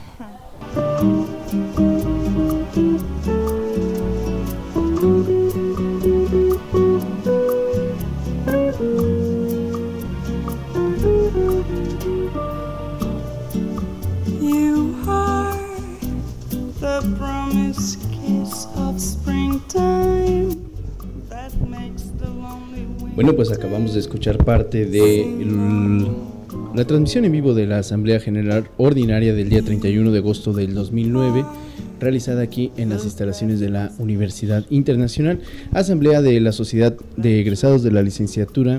Bueno, pues acabamos de escuchar parte de la transmisión en vivo de la Asamblea General Ordinaria del día 31 de agosto del 2009, realizada aquí en las instalaciones de la Universidad Internacional, Asamblea de la Sociedad de Egresados de la Licenciatura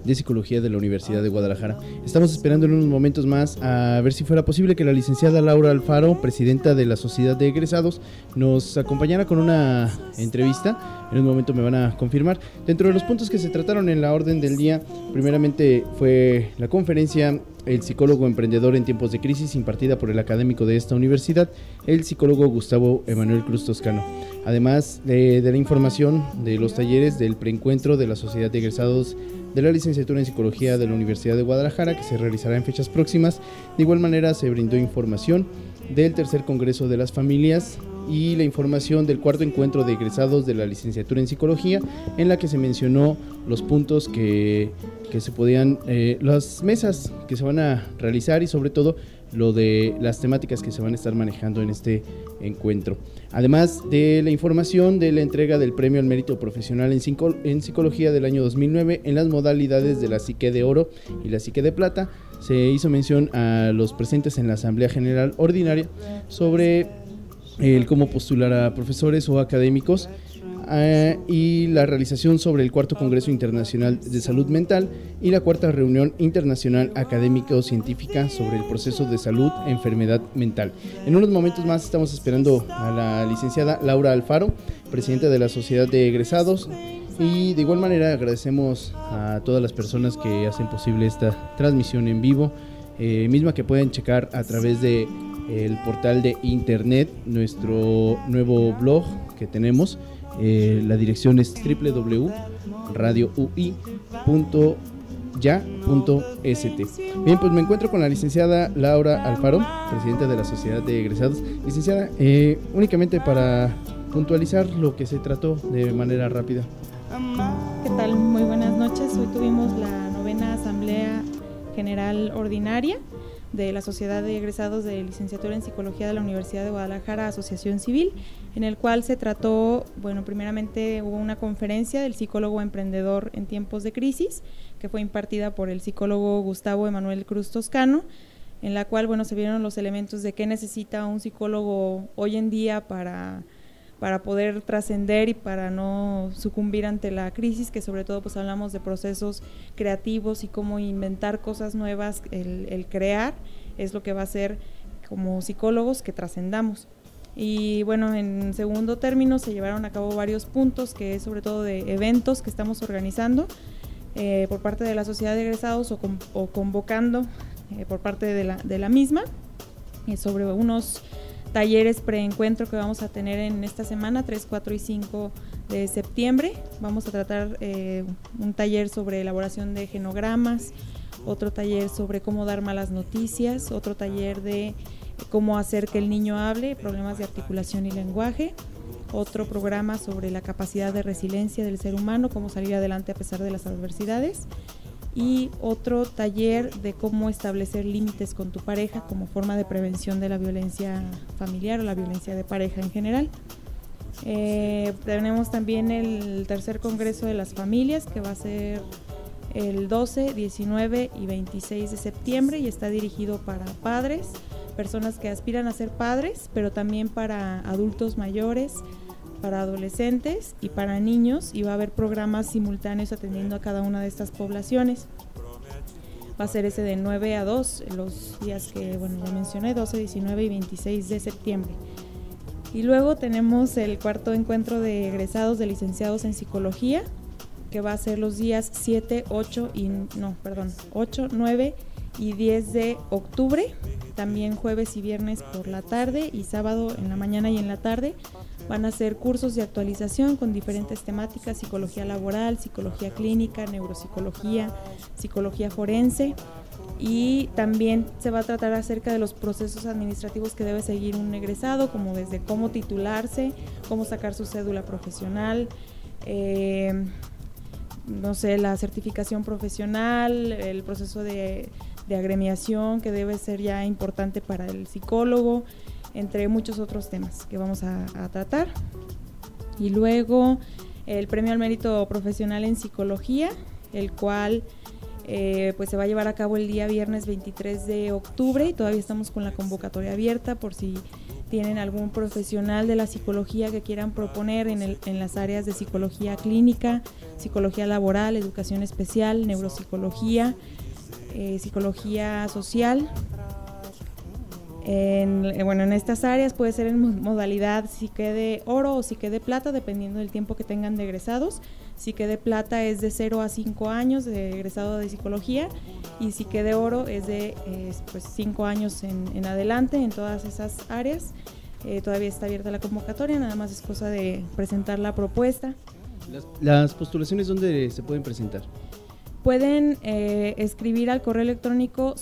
de Psicología de la Universidad de Guadalajara. Estamos esperando en unos momentos más a ver si fuera posible que la licenciada Laura Alfaro, presidenta de la Sociedad de Egresados, nos acompañara con una entrevista. En un momento me van a confirmar. Dentro de los puntos que se trataron en la orden del día, primeramente fue la conferencia El psicólogo emprendedor en tiempos de crisis, impartida por el académico de esta universidad, el psicólogo Gustavo Emanuel Cruz Toscano. Además de la información de los talleres del preencuentro de la Sociedad de Egresados de la Licenciatura en Psicología de la Universidad de Guadalajara, que se realizará en fechas próximas. De igual manera se brindó información del tercer Congreso de las Familias y la información del cuarto encuentro de egresados de la Licenciatura en Psicología, en la que se mencionó los puntos que se podían, las mesas que se van a realizar y sobre todo lo de las temáticas que se van a estar manejando en este encuentro. Además de la información de la entrega del Premio al Mérito Profesional en Psicología del año 2009 en las modalidades de la Psique de Oro y la Psique de Plata, se hizo mención a los presentes en la Asamblea General Ordinaria sobre el cómo postular a profesores o académicos y la realización sobre el cuarto Congreso Internacional de Salud Mental y la cuarta Reunión Internacional Académico-Científica sobre el proceso de salud e enfermedad mental. En unos momentos más estamos esperando a la licenciada Laura Alfaro, presidenta de la Sociedad de Egresados, y de igual manera agradecemos a todas las personas que hacen posible esta transmisión en vivo, misma que pueden checar a través de el portal de internet, nuestro nuevo blog que tenemos. La dirección es www.radioui.ya.st. Bien, pues me encuentro con la licenciada Laura Alfaro, presidenta de la Sociedad de Egresados. Licenciada, únicamente para puntualizar lo que se trató de manera rápida. ¿Qué tal? Muy buenas noches. Hoy tuvimos la 9ª Asamblea General Ordinaria de la Sociedad de Egresados de Licenciatura en Psicología de la Universidad de Guadalajara, Asociación Civil, en el cual se trató, bueno, primeramente hubo una conferencia del psicólogo emprendedor en tiempos de crisis, que fue impartida por el psicólogo Gustavo Emanuel Cruz Toscano, en la cual, bueno, se vieron los elementos de qué necesita un psicólogo hoy en día para poder trascender y para no sucumbir ante la crisis, que sobre todo pues hablamos de procesos creativos y cómo inventar cosas nuevas, el crear es lo que va a hacer como psicólogos que trascendamos. Y bueno, en segundo término se llevaron a cabo varios puntos, que es sobre todo de eventos que estamos organizando por parte de la Sociedad de Egresados o convocando por parte de la misma, sobre unos talleres preencuentro que vamos a tener en esta semana, 3, 4 y 5 de septiembre. Vamos a tratar un taller sobre elaboración de genogramas, otro taller sobre cómo dar malas noticias, otro taller de cómo hacer que el niño hable, problemas de articulación y lenguaje, otro programa sobre la capacidad de resiliencia del ser humano, cómo salir adelante a pesar de las adversidades, y otro taller de cómo establecer límites con tu pareja como forma de prevención de la violencia familiar o la violencia de pareja en general. Tenemos también el tercer Congreso de las Familias, que va a ser el 12, 19 y 26 de septiembre y está dirigido para padres, personas que aspiran a ser padres, pero también para adultos mayores, para adolescentes y para niños, y va a haber programas simultáneos atendiendo a cada una de estas poblaciones. Va a ser ese de 9 a 2, los días que bueno ya mencioné, 12, 19 y 26 de septiembre. Y luego tenemos el cuarto encuentro de egresados de licenciados en Psicología, que va a ser los días 8, 9 y 10 de octubre, también jueves y viernes por la tarde y sábado en la mañana y en la tarde. Van a ser cursos de actualización con diferentes temáticas: psicología laboral, psicología clínica, neuropsicología, psicología forense, y también se va a tratar acerca de los procesos administrativos que debe seguir un egresado, como desde cómo titularse, cómo sacar su cédula profesional, la certificación profesional, el proceso de agremiación que debe ser ya importante para el psicólogo, entre muchos otros temas que vamos a tratar. Y luego el Premio al Mérito Profesional en Psicología, el cual pues se va a llevar a cabo el día viernes 23 de octubre y todavía estamos con la convocatoria abierta por si tienen algún profesional de la psicología que quieran proponer en las áreas de psicología clínica, psicología laboral, educación especial, neuropsicología, psicología social. En estas áreas puede ser en modalidad psique de oro o psique de plata, dependiendo del tiempo que tengan de egresados. Psique de plata es de 0 a 5 años de egresado de psicología, y psique de oro es de 5 años en adelante. En todas esas áreas todavía está abierta la convocatoria, nada más es cosa de presentar la propuesta. ¿Las postulaciones dónde se pueden presentar? Pueden escribir al correo electrónico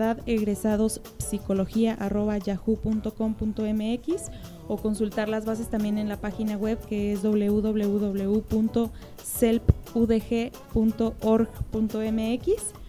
sociedadegresadospsicología@yahoo.com.mx o consultar las bases también en la página web, que es www.celpudg.org.mx,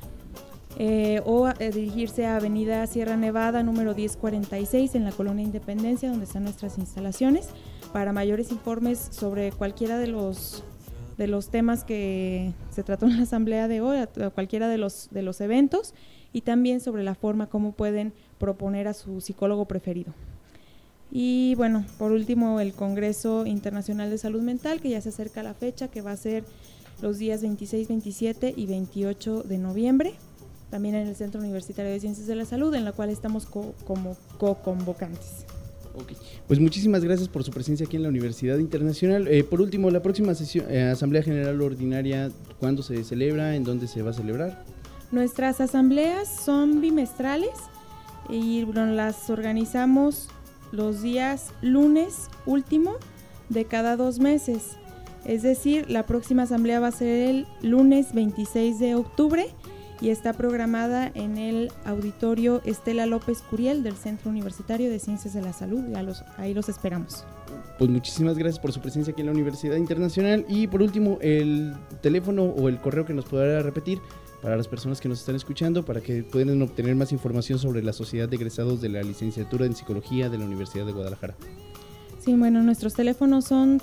o dirigirse a Avenida Sierra Nevada número 1046 en la Colonia Independencia, donde están nuestras instalaciones. Para mayores informes sobre cualquiera de los temas que se trató en la asamblea de hoy, cualquiera de los eventos, y también sobre la forma como pueden proponer a su psicólogo preferido. Y bueno, por último, el Congreso Internacional de Salud Mental, que ya se acerca la fecha, que va a ser los días 26, 27 y 28 de noviembre, también en el Centro Universitario de Ciencias de la Salud, en la cual estamos como co-convocantes. Okay. Pues muchísimas gracias por su presencia aquí en la Universidad Internacional. Por último, la próxima Asamblea General Ordinaria, ¿cuándo se celebra? ¿En dónde se va a celebrar? Nuestras asambleas son bimestrales y las organizamos los días lunes último de cada 2 meses. Es decir, la próxima asamblea va a ser el lunes 26 de octubre y está programada en el auditorio Estela López Curiel del Centro Universitario de Ciencias de la Salud. Ahí los esperamos. Pues muchísimas gracias por su presencia aquí en la Universidad Internacional. Y por último, el teléfono o el correo que nos podrá repetir para las personas que nos están escuchando, para que puedan obtener más información sobre la Sociedad de Egresados de la Licenciatura en Psicología de la Universidad de Guadalajara. Sí, bueno, nuestros teléfonos son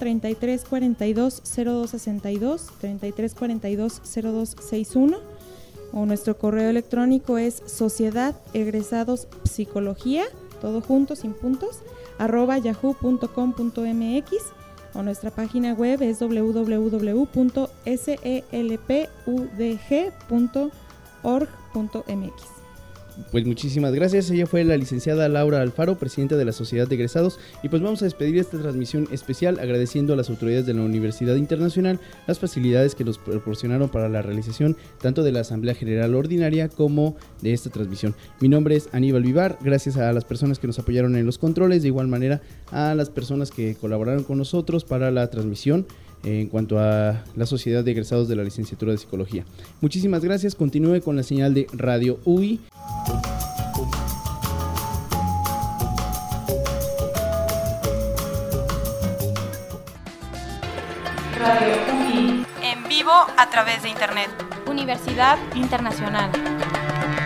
3342-0262, 3342-0261, o nuestro correo electrónico es sociedadegresadospsicología, todo junto, sin puntos, @yahoo.com.mx, o nuestra página web es www.selpudg.org.mx. Pues muchísimas gracias. Ella fue la licenciada Laura Alfaro, presidenta de la Sociedad de Egresados, y pues vamos a despedir esta transmisión especial agradeciendo a las autoridades de la Universidad Internacional las facilidades que nos proporcionaron para la realización tanto de la Asamblea General Ordinaria como de esta transmisión. Mi nombre es Aníbal Vivar, gracias a las personas que nos apoyaron en los controles, de igual manera a las personas que colaboraron con nosotros para la transmisión en cuanto a la Sociedad de Egresados de la Licenciatura de Psicología. Muchísimas gracias, continúe con la señal de Radio UI. Radio UI. En vivo a través de Internet. Universidad Internacional.